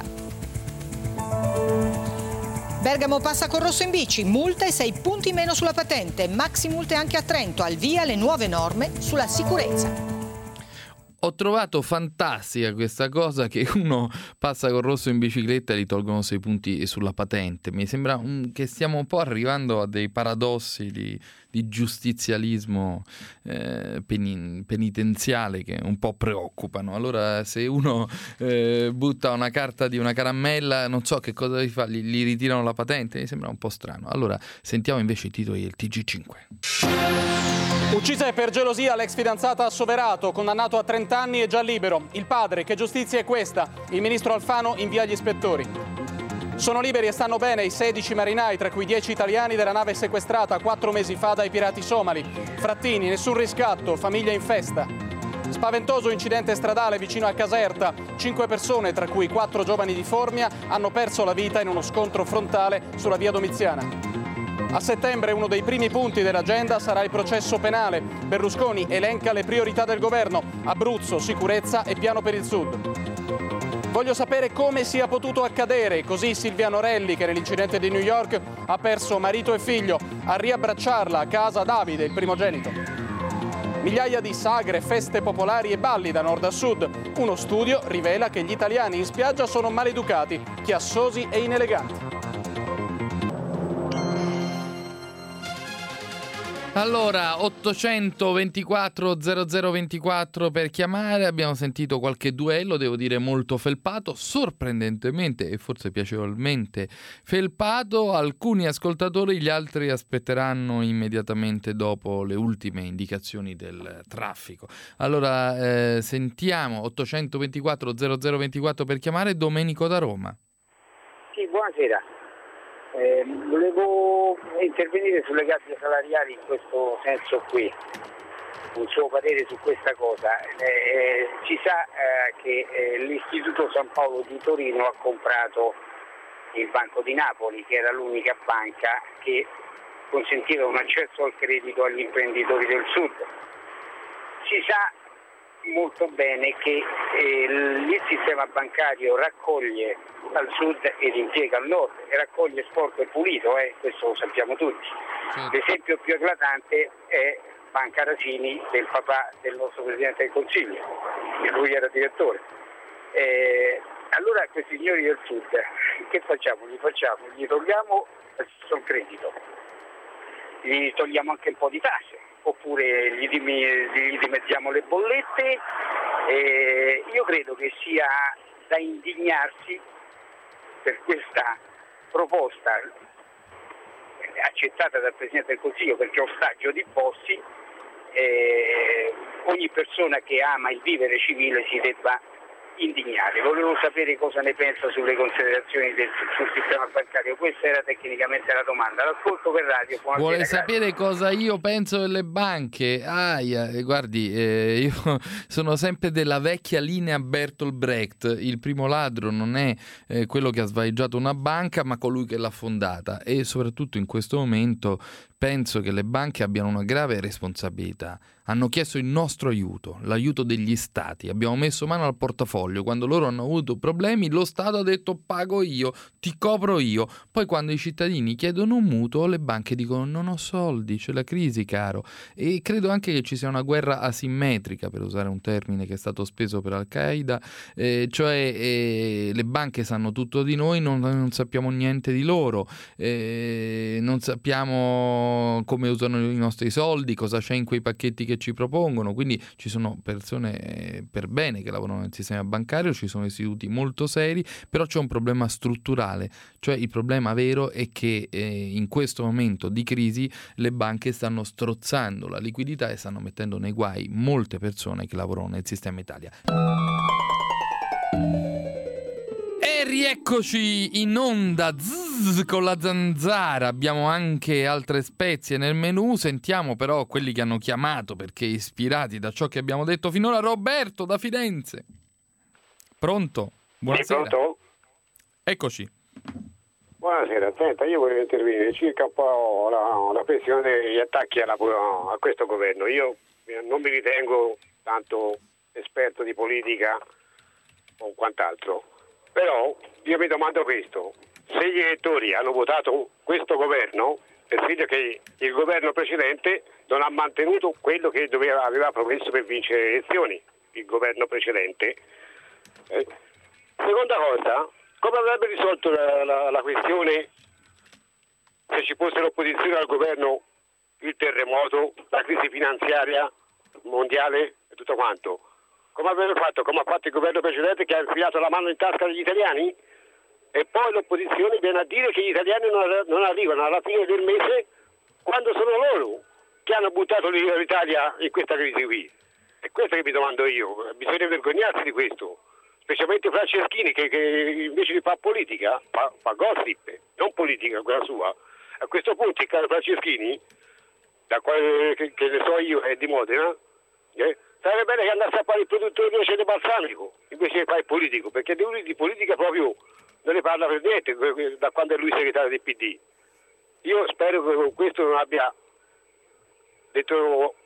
Bergamo passa col rosso in bici, multe sei punti meno sulla patente, maxi multe anche a Trento, al via le nuove norme sulla sicurezza. Ho trovato fantastica questa cosa che uno passa col rosso in bicicletta e gli tolgono sei punti sulla patente. Mi sembra un, che stiamo un po' arrivando a dei paradossi di, di giustizialismo eh, peni, penitenziale che un po' preoccupano. Allora se uno eh, butta una carta di una caramella, non so che cosa gli fa, gli, gli ritirano la patente, mi sembra un po' strano. Allora sentiamo invece i titoli del T G cinque. Uccisa per gelosia l'ex fidanzata a Soverato, condannato a trenta anni e già libero. Il padre, che giustizia è questa? Il ministro Alfano invia gli ispettori. Sono liberi e stanno bene i sedici marinai, tra cui dieci italiani della nave sequestrata quattro mesi fa dai pirati somali. Frattini, nessun riscatto, famiglia in festa. Spaventoso incidente stradale vicino a Caserta. Cinque persone, tra cui quattro giovani di Formia, hanno perso la vita in uno scontro frontale sulla via Domiziana. A settembre uno dei primi punti dell'agenda sarà il processo penale. Berlusconi elenca le priorità del governo: Abruzzo, sicurezza e piano per il Sud. Voglio sapere come sia potuto accadere, così Silvia Norelli, che nell'incidente di New York ha perso marito e figlio, a riabbracciarla a casa Davide, il primogenito. Migliaia di sagre, feste popolari e balli da nord a sud. Uno studio rivela che gli italiani in spiaggia sono maleducati, chiassosi e ineleganti. Allora, ottocentoventiquattro zero zero ventiquattro per chiamare, abbiamo sentito qualche duello, devo dire molto felpato, sorprendentemente e forse piacevolmente felpato. Alcuni ascoltatori, gli altri aspetteranno immediatamente dopo le ultime indicazioni del traffico. Allora, eh, sentiamo ottocentoventiquattro zero zero ventiquattro per chiamare Domenico da Roma. Sì, buonasera. Eh, volevo intervenire sulle gabbie salariali in questo senso qui, un suo parere su questa cosa. Eh, si sa eh, che eh, l'Istituto San Paolo di Torino ha comprato il Banco di Napoli, che era l'unica banca che consentiva un accesso al credito agli imprenditori del Sud. Si sa molto bene che eh, il sistema bancario raccoglie al sud ed impiega al nord e raccoglie sporco e pulito, eh, questo lo sappiamo tutti. L'esempio più eclatante è Banca Rasini del papà del nostro Presidente del Consiglio, di cui era direttore. Eh, allora questi signori del sud che facciamo? Gli facciamo? Gli togliamo il credito, gli togliamo anche un po' di tasse, oppure gli, gli dimezziamo le bollette. Eh, io credo che sia da indignarsi per questa proposta accettata dal Presidente del Consiglio, perché è ostaggio di Bossi. Eh, ogni persona che ama il vivere civile si debba indignare. Volevo sapere cosa ne pensa sulle considerazioni del, sul sistema bancario. Questa era tecnicamente la domanda. L'ascolto per radio. Buonasera, Vuole grazie. sapere cosa io penso delle banche? Aia, guardi, eh, io sono sempre della vecchia linea Bertolt Brecht. Il primo ladro non è eh, quello che ha svaligiato una banca, ma colui che l'ha fondata. E soprattutto in questo momento penso che le banche abbiano una grave responsabilità. Hanno chiesto il nostro aiuto, l'aiuto degli stati. Abbiamo messo mano al portafoglio. Quando loro hanno avuto problemi, lo Stato ha detto pago io, ti copro io. Poi quando i cittadini chiedono un mutuo, le banche dicono non ho soldi, c'è la crisi, caro. E credo anche che ci sia una guerra asimmetrica, per usare un termine che è stato speso per Al-Qaeda, eh, cioè eh, le banche sanno tutto di noi, non, non sappiamo niente di loro, eh, non sappiamo come usano i nostri soldi, cosa c'è in quei pacchetti che ci propongono. Quindi ci sono persone per bene che lavorano nel sistema bancario, ci sono istituti molto seri, però c'è un problema strutturale, cioè il problema vero è che eh, in questo momento di crisi le banche stanno strozzando la liquidità e stanno mettendo nei guai molte persone che lavorano nel sistema Italia. E rieccoci in onda zzz, con la zanzara. Abbiamo anche altre spezie nel menù. Sentiamo però quelli che hanno chiamato perché ispirati da ciò che abbiamo detto finora. Roberto da Firenze. Pronto? Buonasera. Sì, pronto? Eccoci. Buonasera, senta, io volevo intervenire circa un po' la, la questione degli attacchi alla, a questo governo. Io non mi ritengo tanto esperto di politica o quant'altro. Però io mi domando questo: se gli elettori hanno votato questo governo, è significa che il governo precedente non ha mantenuto quello che doveva, aveva promesso per vincere le elezioni, il governo precedente. Eh. Seconda cosa, come avrebbe risolto la, la, la questione se ci fosse l'opposizione al governo, il terremoto, la crisi finanziaria mondiale e tutto quanto? Come avrebbe fatto? Come ha fatto il governo precedente, che ha infilato la mano in tasca degli italiani? E poi l'opposizione viene a dire che gli italiani non, non arrivano alla fine del mese, quando sono loro che hanno buttato l'Italia in questa crisi qui. È questo che mi domando io. Bisogna vergognarsi di questo, specialmente Franceschini, che, che invece di fare politica fa, fa gossip, non politica quella sua. A questo punto il caro Franceschini, da quale che, che ne so io, è di Modena, eh, sarebbe bene che andasse a fare il produttore di aceto balsamico invece di fare il politico, perché lui di politica proprio non ne parla per niente da quando è lui segretario del P D. Io spero che con questo non abbia detto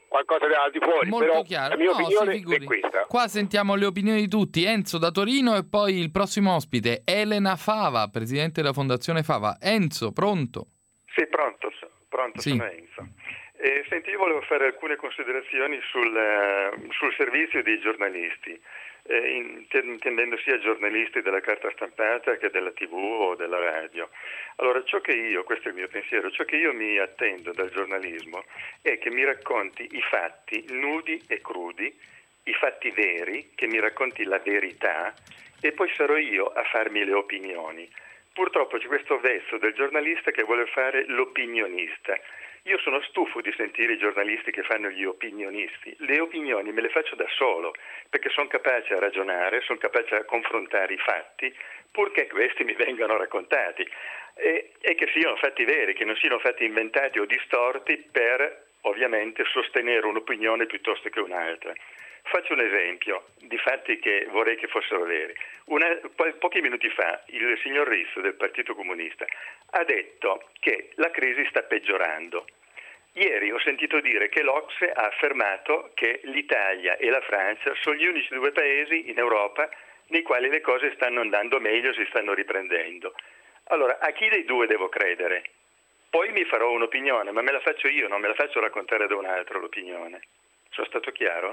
qualcosa da al di fuori, Molto però chiaro. la mia No, opinione si figuri. è questa. Qua sentiamo le opinioni di tutti. Enzo da Torino e poi il prossimo ospite, Elena Fava, presidente della Fondazione Fava. Enzo, pronto? Sì, pronto, pronto Sì. sono Enzo. Eh, senti, io volevo fare alcune considerazioni sul, eh, sul servizio dei giornalisti, eh, intendendo sia giornalisti della carta stampata che della tivù o della radio. Allora, ciò che io, questo è il mio pensiero, ciò che io mi attendo dal giornalismo è che mi racconti i fatti nudi e crudi, i fatti veri, che mi racconti la verità e poi sarò io a farmi le opinioni. Purtroppo c'è questo vezzo del giornalista che vuole fare l'opinionista. Io sono stufo di sentire i giornalisti che fanno gli opinionisti. Le opinioni me le faccio da solo, perché sono capace a ragionare, sono capace a confrontare i fatti, purché questi mi vengano raccontati. E, e che siano fatti veri, che non siano fatti inventati o distorti per, ovviamente, sostenere un'opinione piuttosto che un'altra. Faccio un esempio di fatti che vorrei che fossero veri. Una, po- pochi minuti fa il signor Rizzo del Partito Comunista ha detto che la crisi sta peggiorando. Ieri ho sentito dire che l'Ocse ha affermato che l'Italia e la Francia sono gli unici due paesi in Europa nei quali le cose stanno andando meglio, si stanno riprendendo. Allora, a chi dei due devo credere? Poi mi farò un'opinione, ma me la faccio io, non me la faccio raccontare da un altro l'opinione. Sono stato chiaro?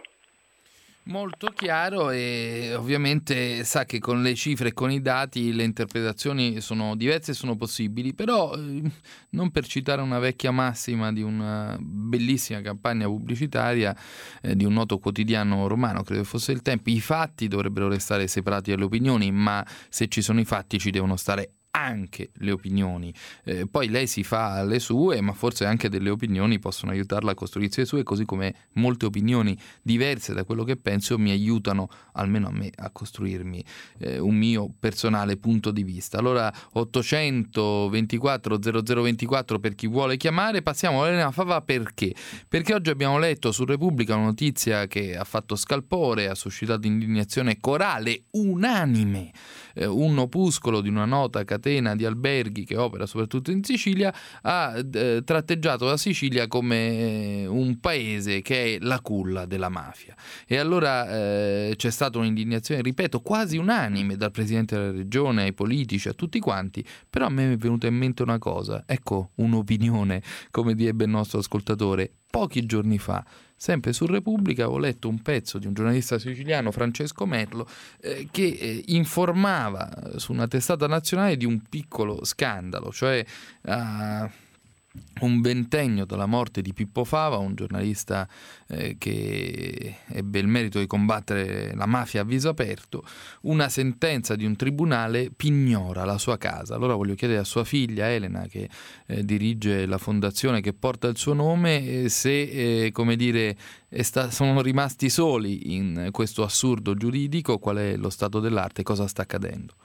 Molto chiaro, e ovviamente sa che con le cifre e con i dati le interpretazioni sono diverse e sono possibili, però eh, non per citare una vecchia massima di una bellissima campagna pubblicitaria eh, di un noto quotidiano romano, credo fosse Il Tempo, i fatti dovrebbero restare separati dalle opinioni, ma se ci sono i fatti ci devono stare anche le opinioni. Eh, poi lei si fa le sue, ma forse anche delle opinioni possono aiutarla a costruirsi le sue, così come molte opinioni diverse da quello che penso mi aiutano, almeno a me, a costruirmi eh, un mio personale punto di vista. Allora ottocento ventiquattro zero zero ventiquattro per chi vuole chiamare. Passiamo a Elena Fava. Perché? Perché oggi abbiamo letto su Repubblica una notizia che ha fatto scalpore, ha suscitato indignazione corale unanime. Eh, un opuscolo di una nota catena di alberghi che opera soprattutto in Sicilia ha eh, tratteggiato la Sicilia come eh, un paese che è la culla della mafia. E allora eh, c'è stata un'indignazione, ripeto, quasi unanime dal presidente della regione ai politici, a tutti quanti, però a me è venuta in mente una cosa, ecco un'opinione, come direbbe il nostro ascoltatore. Pochi giorni fa, sempre su Repubblica, ho letto un pezzo di un giornalista siciliano, Francesco Merlo, eh, che eh, informava su una testata nazionale di un piccolo scandalo, cioè uh, un ventennio dalla morte di Pippo Fava, un giornalista eh, che ebbe il merito di combattere la mafia a viso aperto. Una sentenza di un tribunale pignora la sua casa. Allora voglio chiedere a sua figlia Elena, che eh, dirige la fondazione che porta il suo nome, eh, se eh, come dire è sta- sono rimasti soli in questo assurdo giuridico, qual è lo stato dell'arte, cosa sta accadendo.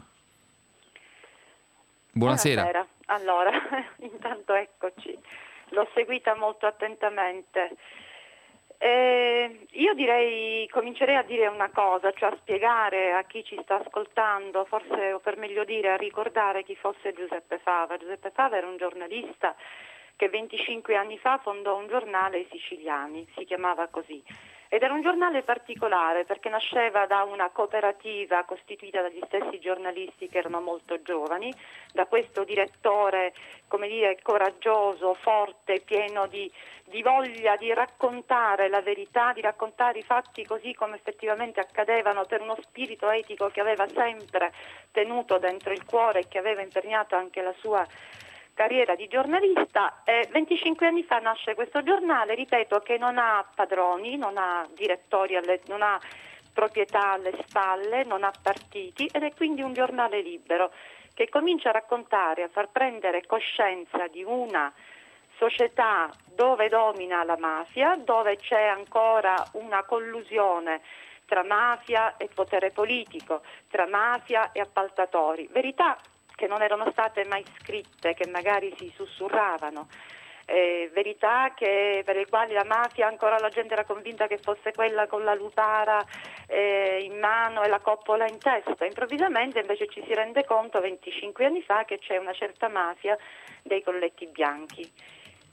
Buonasera. Buonasera. Allora, intanto eccoci, l'ho seguita molto attentamente. Eh, io direi, comincerei a dire una cosa, cioè a spiegare a chi ci sta ascoltando, forse o per meglio dire a ricordare chi fosse Giuseppe Fava. Giuseppe Fava era un giornalista che venticinque anni fa fondò un giornale ai siciliani, si chiamava così. Ed era un giornale particolare perché nasceva da una cooperativa costituita dagli stessi giornalisti che erano molto giovani, da questo direttore, come dire, coraggioso, forte, pieno di, di voglia di raccontare la verità, di raccontare i fatti così come effettivamente accadevano, per uno spirito etico che aveva sempre tenuto dentro il cuore e che aveva imperniato anche la sua carriera di giornalista. Eh, venticinque anni fa nasce questo giornale, ripeto, che non ha padroni, non ha direttori, alle, non ha proprietà alle spalle, non ha partiti, ed è quindi un giornale libero che comincia a raccontare, a far prendere coscienza di una società dove domina la mafia, dove c'è ancora una collusione tra mafia e potere politico, tra mafia e appaltatori. Verità che non erano state mai scritte, che magari si sussurravano, eh, verità che, per le quali la mafia, ancora la gente era convinta che fosse quella con la lupara eh, in mano e la coppola in testa. Improvvisamente invece ci si rende conto venticinque anni fa che c'è una certa mafia dei colletti bianchi,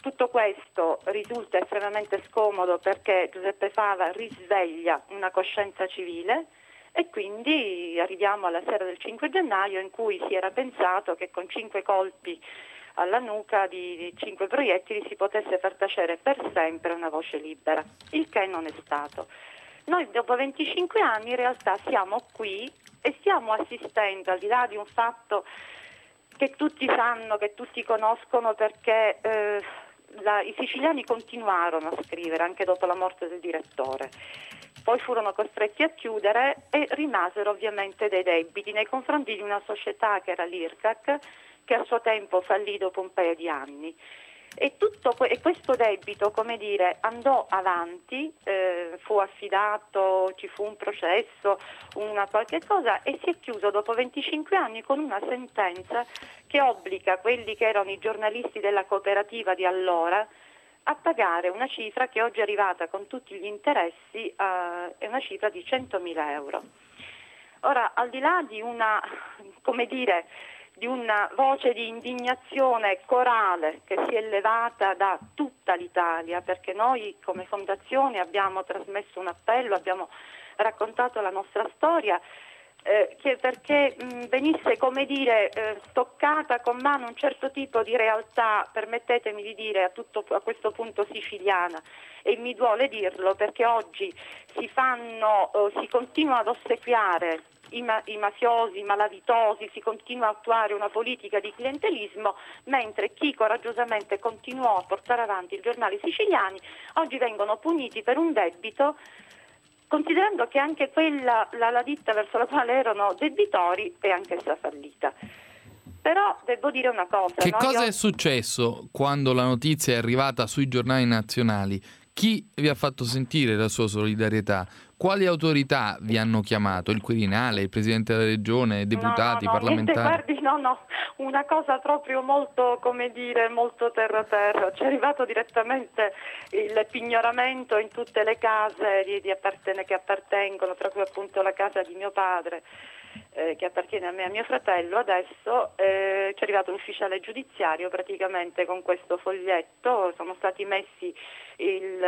tutto questo risulta estremamente scomodo perché Giuseppe Fava risveglia una coscienza civile e quindi arriviamo alla sera del cinque gennaio in cui si era pensato che con cinque colpi alla nuca di, di cinque proiettili si potesse far tacere per sempre una voce libera, il che non è stato. Noi dopo venticinque anni in realtà siamo qui e stiamo assistendo, al di là di un fatto che tutti sanno, che tutti conoscono perché eh, la, i siciliani continuarono a scrivere anche dopo la morte del direttore. Poi furono costretti a chiudere e rimasero ovviamente dei debiti nei confronti di una società che era l'I R C A C, che a suo tempo fallì dopo un paio di anni. E tutto que- e questo debito, come dire, andò avanti, eh, fu affidato, ci fu un processo, una qualche cosa, e si è chiuso dopo venticinque anni con una sentenza che obbliga quelli che erano i giornalisti della cooperativa di allora a pagare una cifra che oggi è arrivata con tutti gli interessi a è una cifra di centomila euro. Ora, al di là di una, come dire, di una voce di indignazione corale che si è levata da tutta l'Italia, perché noi come fondazione abbiamo trasmesso un appello, abbiamo raccontato la nostra storia, eh, che perché mh, venisse, come dire, eh, toccata con mano un certo tipo di realtà, permettetemi di dire a, tutto, a questo punto siciliana, e mi duole dirlo perché oggi si fanno, eh, si continua ad ossequiare I, ma- i mafiosi, i malavitosi, si continua a attuare una politica di clientelismo, mentre chi coraggiosamente continuò a portare avanti i giornali siciliani oggi vengono puniti per un debito, considerando che anche quella, la, la ditta verso la quale erano debitori è anch'essa fallita. Però devo dire una cosa. Che no? cosa Io... è successo quando la notizia è arrivata sui giornali nazionali? Chi vi ha fatto sentire la sua solidarietà? Quali autorità vi hanno chiamato? Il Quirinale, il Presidente della Regione, deputati, no, no, no, parlamentari? Niente, guardi, no, no, una cosa proprio molto, come dire, molto terra-terra. Ci è arrivato direttamente il pignoramento in tutte le case di, di apparten- che appartengono, tra cui appunto la casa di mio padre, eh, che appartiene a me e a mio fratello. Adesso eh, ci è arrivato l'ufficiale giudiziario praticamente con questo foglietto, sono stati messi il,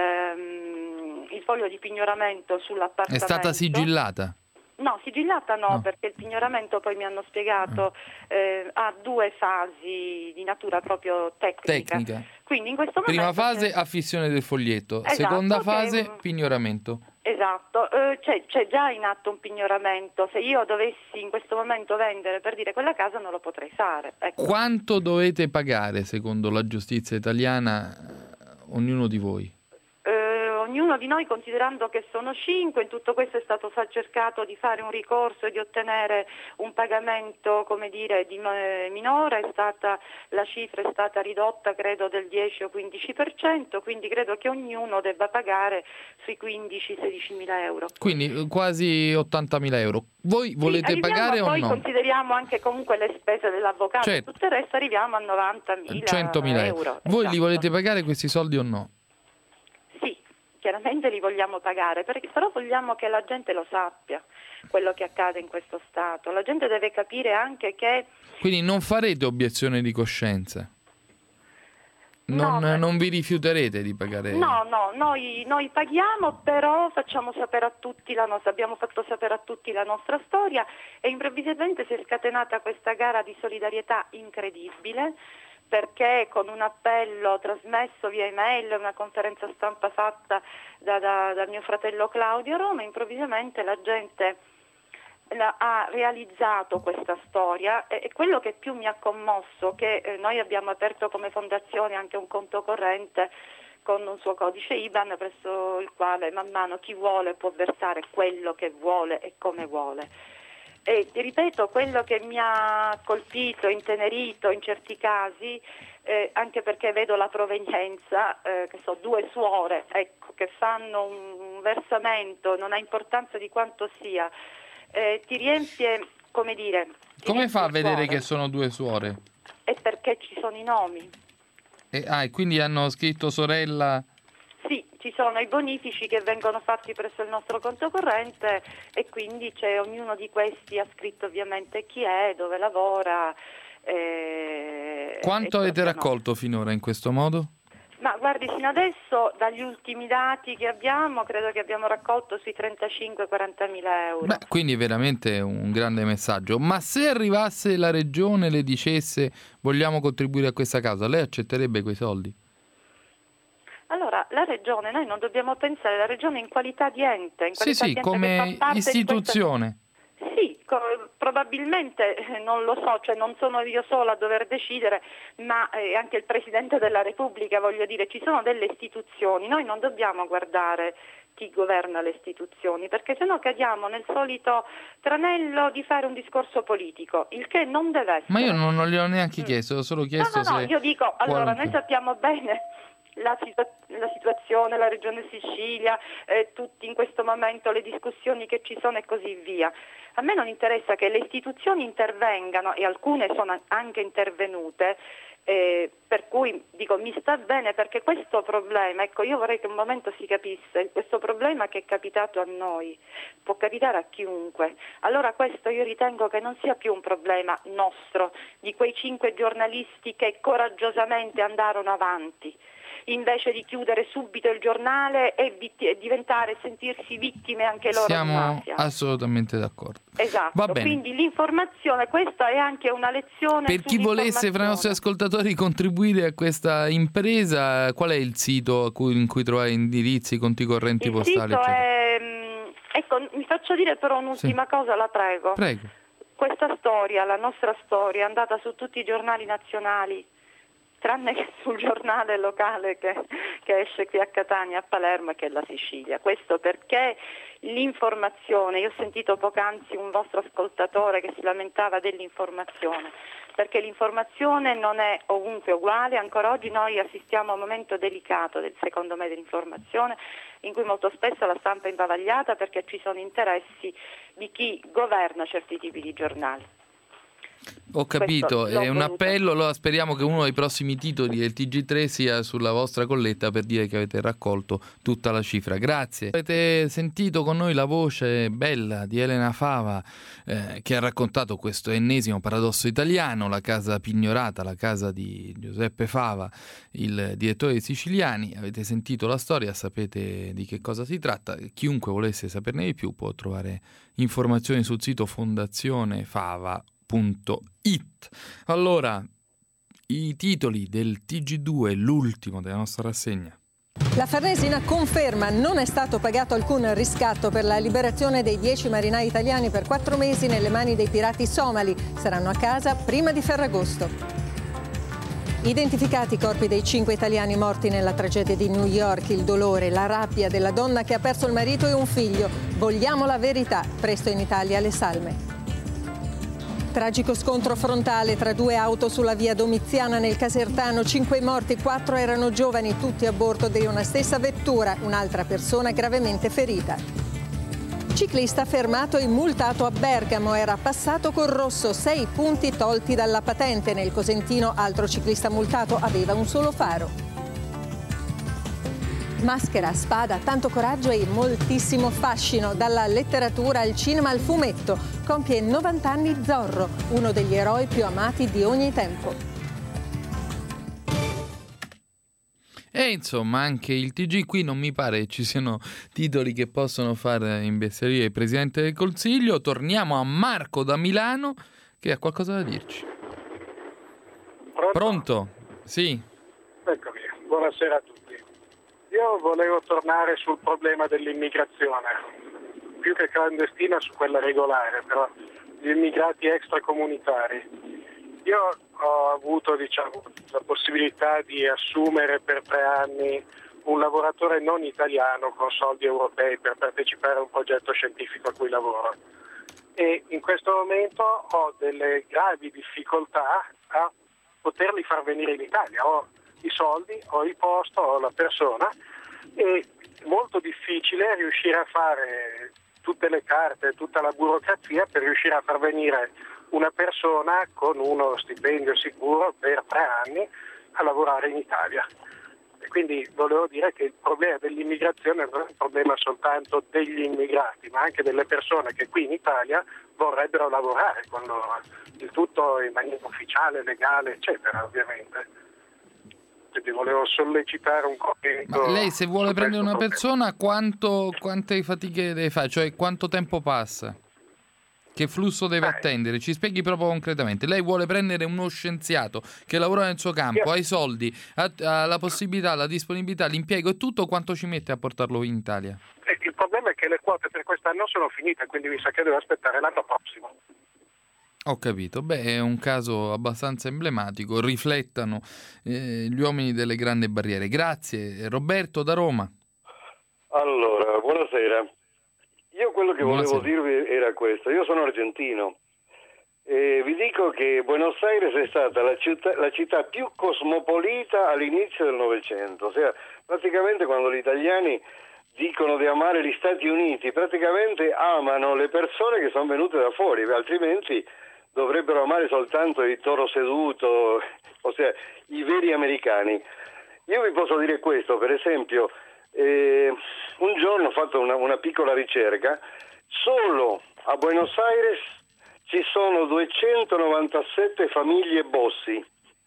um, il foglio di pignoramento sull'appartamento. È stata sigillata? No, sigillata no, no, perché il pignoramento, poi mi hanno spiegato, eh, ha due fasi di natura proprio tecnica. Tecnica. Quindi in questo Prima momento fase c'è... affissione del foglietto, Esatto, seconda fase che... pignoramento. Esatto, eh, c'è, c'è già in atto un pignoramento. Se io dovessi in questo momento vendere, per dire, quella casa, non lo potrei fare. Ecco. Quanto dovete pagare, secondo la giustizia italiana, ognuno di voi? Eh, ognuno di noi, considerando che sono cinque, in tutto questo è stato fa- cercato di fare un ricorso e di ottenere un pagamento, come dire, di eh, minore, è stata, la cifra è stata ridotta credo del dieci o quindici per cento, quindi credo che ognuno debba pagare sui quindici sedici mila euro. Quindi quasi ottantamila euro. Voi volete sì, pagare o poi no? Consideriamo anche comunque le spese dell'avvocato, certo. Tutto il resto arriviamo a novantamila centomila euro. euro. Voi esatto. li volete pagare questi soldi o no? Chiaramente li vogliamo pagare, perché però vogliamo che la gente lo sappia, quello che accade in questo Stato. La gente deve capire anche che... Quindi non farete obiezione di coscienza? Non, no, non vi rifiuterete di pagare? No, no, noi, noi paghiamo, però facciamo sapere a tutti la nostra, abbiamo fatto sapere a tutti la nostra storia e improvvisamente si è scatenata questa gara di solidarietà incredibile, perché con un appello trasmesso via email, una conferenza stampa fatta da, da, da mio fratello Claudio a Roma, improvvisamente la gente ha realizzato questa storia e quello che più mi ha commosso, che eh, noi abbiamo aperto come fondazione anche un conto corrente con un suo codice I B A N presso il quale man mano chi vuole può versare quello che vuole e come vuole. E ti ripeto, quello che mi ha colpito, intenerito in certi casi, eh, anche perché vedo la provenienza, eh, che so, due suore, ecco, che fanno un versamento, non ha importanza di quanto sia, eh, ti riempie, come dire... Come fa a vedere cuore. che sono due suore? È perché ci sono i nomi. E, ah, e quindi hanno scritto sorella... Sì, ci sono i bonifici che vengono fatti presso il nostro conto corrente e quindi c'è ognuno di questi ha scritto ovviamente chi è, dove lavora. Eh, Quanto avete raccolto finora in questo modo? guardi, fino adesso dagli ultimi dati che abbiamo credo che abbiamo raccolto sui trentacinque quaranta mila euro. Beh, quindi veramente un grande messaggio. Ma se arrivasse la regione e le dicesse vogliamo contribuire a questa causa, lei accetterebbe quei soldi? Allora, la regione, noi non dobbiamo pensare alla regione in qualità di ente, in Sì, qualità sì, di ente come che fa parte istituzione. Di questa... Sì, co- probabilmente eh, non lo so, cioè non sono io sola a dover decidere, ma eh, anche il Presidente della Repubblica, voglio dire, ci sono delle istituzioni, noi non dobbiamo guardare chi governa le istituzioni, perché sennò cadiamo nel solito tranello di fare un discorso politico, il che non deve essere. Ma io non, non gli ho neanche chiesto, ho solo chiesto No, no, no, se... io dico, allora, qualche... noi sappiamo bene la, situa- la situazione, la regione Sicilia, eh, tutti in questo momento le discussioni che ci sono e così via. A me non interessa che le istituzioni intervengano, e alcune sono anche intervenute, eh, per cui dico mi sta bene, perché questo problema, ecco, io vorrei che un momento si capisse, questo problema che è capitato a noi può capitare a chiunque. Allora questo io ritengo che non sia più un problema nostro, di quei cinque giornalisti che coraggiosamente andarono avanti, invece di chiudere subito il giornale e, vitt- e diventare, sentirsi vittime anche loro. Siamo di mafia. assolutamente d'accordo. Esatto, Va bene. quindi l'informazione, questa è anche una lezione Per chi volesse, fra i nostri ascoltatori, contribuire a questa impresa, qual è il sito a cui, in cui trovare indirizzi, conti correnti il postali, sito eccetera? è, mh, ecco, mi faccio dire però un'ultima Sì. cosa, la prego. Prego. Questa storia, la nostra storia, è andata su tutti i giornali nazionali, tranne che sul giornale locale che, che esce qui a Catania, a Palermo, e che è la Sicilia. Questo perché l'informazione, io ho sentito poc'anzi un vostro ascoltatore che si lamentava dell'informazione, perché l'informazione non è ovunque uguale. Ancora oggi noi assistiamo a un momento delicato, del, secondo me, dell'informazione, in cui molto spesso la stampa è imbavagliata perché ci sono interessi di chi governa certi tipi di giornali. Ho capito, Questo l'ho è un voluto. appello, allora speriamo che uno dei prossimi titoli del T G tre sia sulla vostra colletta per dire che avete raccolto tutta la cifra. Grazie. Avete sentito con noi la voce bella di Elena Fava, eh, che ha raccontato questo ennesimo paradosso italiano, la casa pignorata, la casa di Giuseppe Fava, il direttore dei Siciliani. Avete sentito la storia, sapete di che cosa si tratta. Chiunque volesse saperne di più può trovare informazioni sul sito fondazionefava punto it. Allora, i titoli del T G due, l'ultimo della nostra rassegna. La Farnesina conferma non è stato pagato alcun riscatto per la liberazione dei dieci marinai italiani per quattro mesi nelle mani dei pirati somali. Saranno a casa prima di Ferragosto. Identificati i corpi dei cinque italiani morti nella tragedia di New York, il dolore, la rabbia della donna che ha perso il marito e un figlio. Vogliamo la verità. Presto in Italia le salme. Tragico scontro frontale tra due auto sulla via Domiziana nel Casertano. Cinque morti, quattro erano giovani, tutti a bordo di una stessa vettura. Un'altra persona gravemente ferita. Ciclista fermato e multato a Bergamo. Era passato col rosso, sei punti tolti dalla patente. Nel Cosentino, altro ciclista multato, aveva un solo faro. Maschera, spada, tanto coraggio e moltissimo fascino. Dalla letteratura al cinema al fumetto. Compie novanta anni Zorro, uno degli eroi più amati di ogni tempo. E insomma anche il T G, qui non mi pare ci siano titoli che possono far imbestialire il Presidente del Consiglio. Torniamo a Marco da Milano che ha qualcosa da dirci. Pronto? Pronto? Sì. Eccomi, buonasera a tutti. Io volevo tornare sul problema dell'immigrazione, più che clandestina su quella regolare, però gli immigrati extracomunitari. Io ho avuto, diciamo, la possibilità di assumere per tre anni un lavoratore non italiano con soldi europei per partecipare a un progetto scientifico a cui lavoro. E in questo momento ho delle gravi difficoltà a poterli far venire in Italia. Ho i soldi, ho il posto, ho la persona, e è molto difficile riuscire a fare tutte le carte, tutta la burocrazia per riuscire a far venire una persona con uno stipendio sicuro per tre anni a lavorare in Italia. E quindi volevo dire che il problema dell'immigrazione non è un problema soltanto degli immigrati, ma anche delle persone che qui in Italia vorrebbero lavorare con loro, il tutto in maniera ufficiale, legale, eccetera, ovviamente. soldi, volevo sollecitare un commento. Ma lei se vuole prendere una persona, quanto, quante fatiche deve fare? Cioè quanto tempo passa? Che flusso deve Beh. attendere? Ci spieghi proprio concretamente. Lei vuole prendere uno scienziato che lavora nel suo campo, yeah. ha i soldi, ha, ha la possibilità, la disponibilità, l'impiego e tutto, quanto ci mette a portarlo in Italia? Eh, il problema è che le quote per quest'anno sono finite, quindi mi sa che devo aspettare l'anno prossimo. Ho capito. Beh, è un caso abbastanza emblematico. Riflettano eh, gli uomini delle grandi barriere. Grazie. Roberto da Roma. Allora, buonasera. Io quello che Buonasera. volevo dirvi era questo. Io sono argentino e vi dico che Buenos Aires è stata la città, la città più cosmopolita all'inizio del Novecento. Ossia, praticamente quando gli italiani dicono di amare gli Stati Uniti, praticamente amano le persone che sono venute da fuori, altrimenti dovrebbero amare soltanto il toro seduto, ossia i veri americani. Io vi posso dire questo, per esempio, eh, un giorno ho fatto una, una piccola ricerca, solo a Buenos Aires ci sono duecentonovantasette famiglie Bossi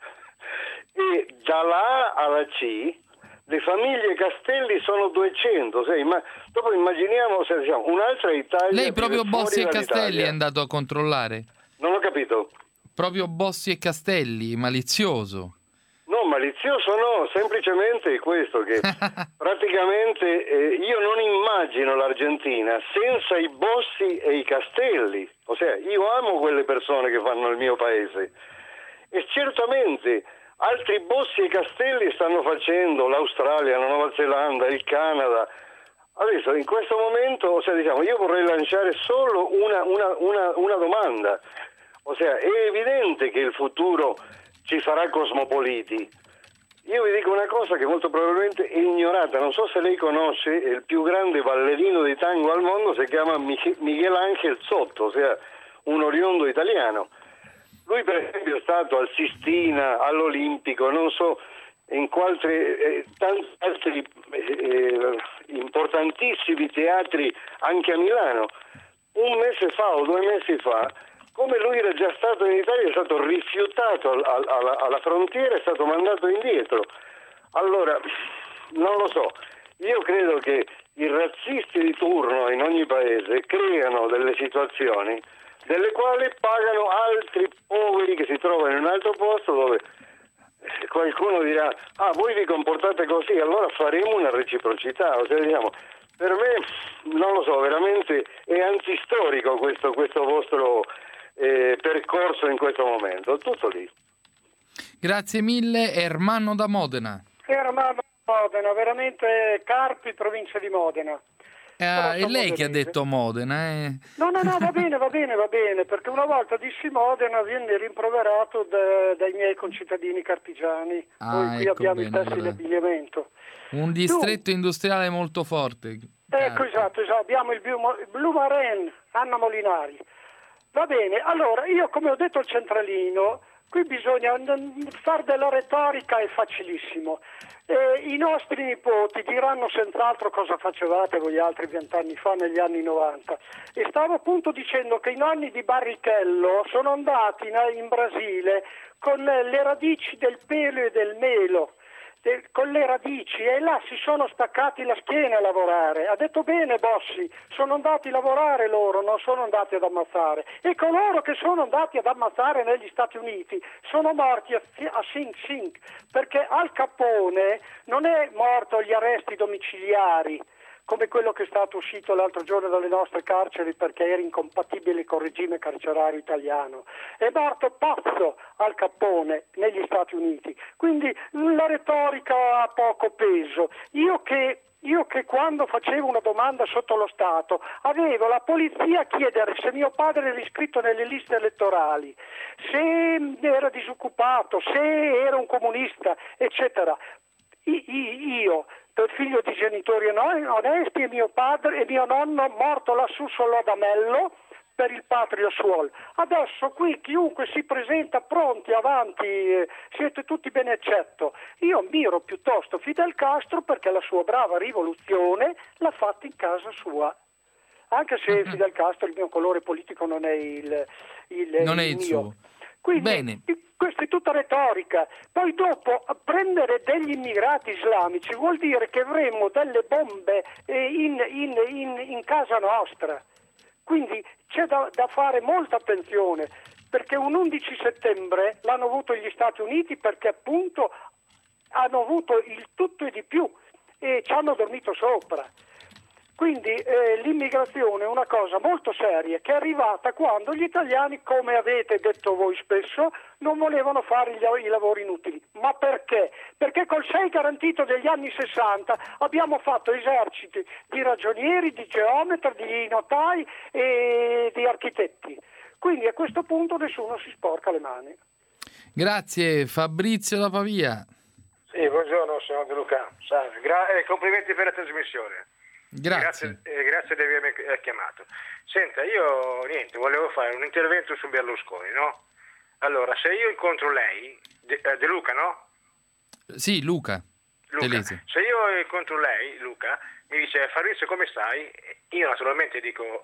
e dalla A alla C le famiglie Castelli sono duecento, sei, ma dopo immaginiamo se diciamo, un'altra Italia. Lei proprio Bossi e Castelli è andato a controllare? Non ho capito. Proprio Bossi e Castelli, malizioso. No, malizioso no, semplicemente questo che praticamente eh, io non immagino l'Argentina senza i Bossi e i Castelli, ossia io amo quelle persone che fanno il mio paese e certamente altri Bossi e Castelli stanno facendo l'Australia, la Nuova Zelanda, il Canada. Adesso in questo momento, ossia diciamo, io vorrei lanciare solo una, una, una, una domanda, ossia è evidente che il futuro ci farà cosmopoliti. Io vi dico una cosa che molto probabilmente è ignorata, non so se lei conosce il più grande ballerino di tango al mondo, si chiama Miguel Ángel Sotto, ossia un oriondo italiano. Lui per esempio è stato al Sistina, all'Olimpico, non so in quali eh, tanti altri eh, importantissimi teatri anche a Milano. Un mese fa o due mesi fa, come lui era già stato in Italia, è stato rifiutato al, al, alla, alla frontiera, è stato mandato indietro. Allora, non lo so, io credo che i razzisti di turno in ogni paese creano delle situazioni delle quali pagano altri poveri che si trovano in un altro posto dove qualcuno dirà ah voi vi comportate così, allora faremo una reciprocità. O sea, diciamo, per me non lo so, veramente è antistorico questo, questo vostro eh, percorso in questo momento. Tutto lì. Grazie mille. Ermanno da Modena. Ermanno da Modena, veramente Carpi, provincia di Modena. Ah, è lei che ha detto Modena, eh? No, no, no, va bene, va bene, va bene, perché una volta dissi Modena, viene rimproverato da, dai miei concittadini carpigiani. Ah, Noi qui ecco abbiamo bene, i testi di abbigliamento. Un distretto tu, industriale molto forte. Ecco, esatto, esatto, abbiamo il Blue Marine, Anna Molinari. Va bene, allora, io come ho detto al centralino, qui bisogna fare della retorica, è facilissimo. Eh, I nostri nipoti diranno senz'altro cosa facevate voi altri vent'anni fa, negli anni novanta. E stavo appunto dicendo che i nonni di Barrichello sono andati in, in Brasile con le radici del pelo e del melo, de, con le radici, e là si sono staccati la schiena a lavorare. Ha detto bene Bossi, sono andati a lavorare loro, non sono andati ad ammazzare. E coloro che sono andati ad ammazzare negli Stati Uniti sono morti a, a Sing Sing, perché Al Capone non è morto agli arresti domiciliari come quello che è stato uscito l'altro giorno dalle nostre carceri perché era incompatibile col regime carcerario italiano. È morto pazzo Al Capone negli Stati Uniti. Quindi la retorica ha poco peso. Io che Io che quando facevo una domanda sotto lo Stato avevo la polizia a chiedere se mio padre era iscritto nelle liste elettorali, se era disoccupato, se era un comunista, eccetera. Io, figlio di genitori onesti, e mio padre e mio nonno morto lassù sull'Adamello per il Patrio Suol. Adesso qui chiunque si presenta pronti, avanti, eh, siete tutti ben eccetto. Io miro piuttosto Fidel Castro perché la sua brava rivoluzione l'ha fatta in casa sua. Anche se Fidel Castro, il mio colore politico non è il, il, non il è il mio. suo. Quindi Bene. questa è tutta retorica. Poi dopo prendere degli immigrati islamici vuol dire che avremo delle bombe eh, in, in, in, in casa nostra. Quindi c'è da, da fare molta attenzione, perché un undici settembre l'hanno avuto gli Stati Uniti perché appunto hanno avuto il tutto e di più e ci hanno dormito sopra. Quindi eh, l'immigrazione è una cosa molto seria che è arrivata quando gli italiani, come avete detto voi spesso, non volevano fare gli, i lavori inutili. Ma perché? Perché col sei garantito degli anni sessanta abbiamo fatto eserciti di ragionieri, di geometri, di notai e di architetti. Quindi a questo punto nessuno si sporca le mani. Grazie Fabrizio da Pavia. Sì, buongiorno signor De Luca. Salve. Gra- eh, complimenti per la trasmissione. Grazie. Grazie, eh, grazie di avermi eh, chiamato. Senta, io niente, volevo fare un intervento su Berlusconi, no? Allora, se io incontro lei, De, eh, De Luca, no? Sì, Luca. Luca. Telesi. Se io incontro lei, Luca, mi dice Fabrizio come stai? Io naturalmente dico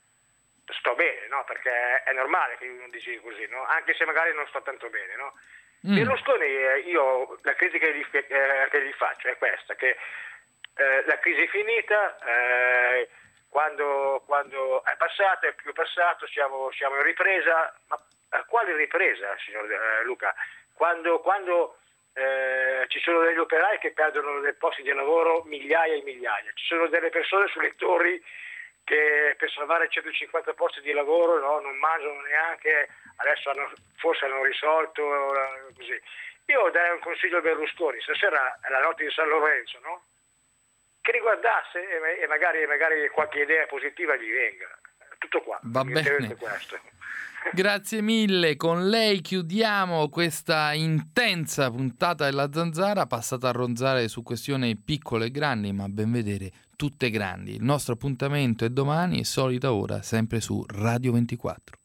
sto bene, no? Perché è normale che uno dici così, no? Anche se magari non sto tanto bene, no? Mm. Berlusconi, eh, io la critica che gli, eh, che gli faccio è questa, che Eh, la crisi è finita, eh, quando, quando è passata, è più passato, siamo, siamo in ripresa, ma a quale ripresa, signor eh, Luca? Quando, quando eh, ci sono degli operai che perdono dei posti di lavoro migliaia e migliaia, ci sono delle persone sulle torri che per salvare centocinquanta posti di lavoro no, non mangiano neanche, adesso hanno, forse hanno risolto eh, così. Io darei un consiglio a Berlusconi, stasera è la notte di San Lorenzo, no? Che riguardasse e magari, magari qualche idea positiva gli venga. Tutto qua. Va bene. Questo. Grazie mille. Con lei chiudiamo questa intensa puntata della Zanzara, passata a ronzare su questioni piccole e grandi, ma a ben vedere tutte grandi. Il nostro appuntamento è domani, solita ora, sempre su Radio ventiquattro.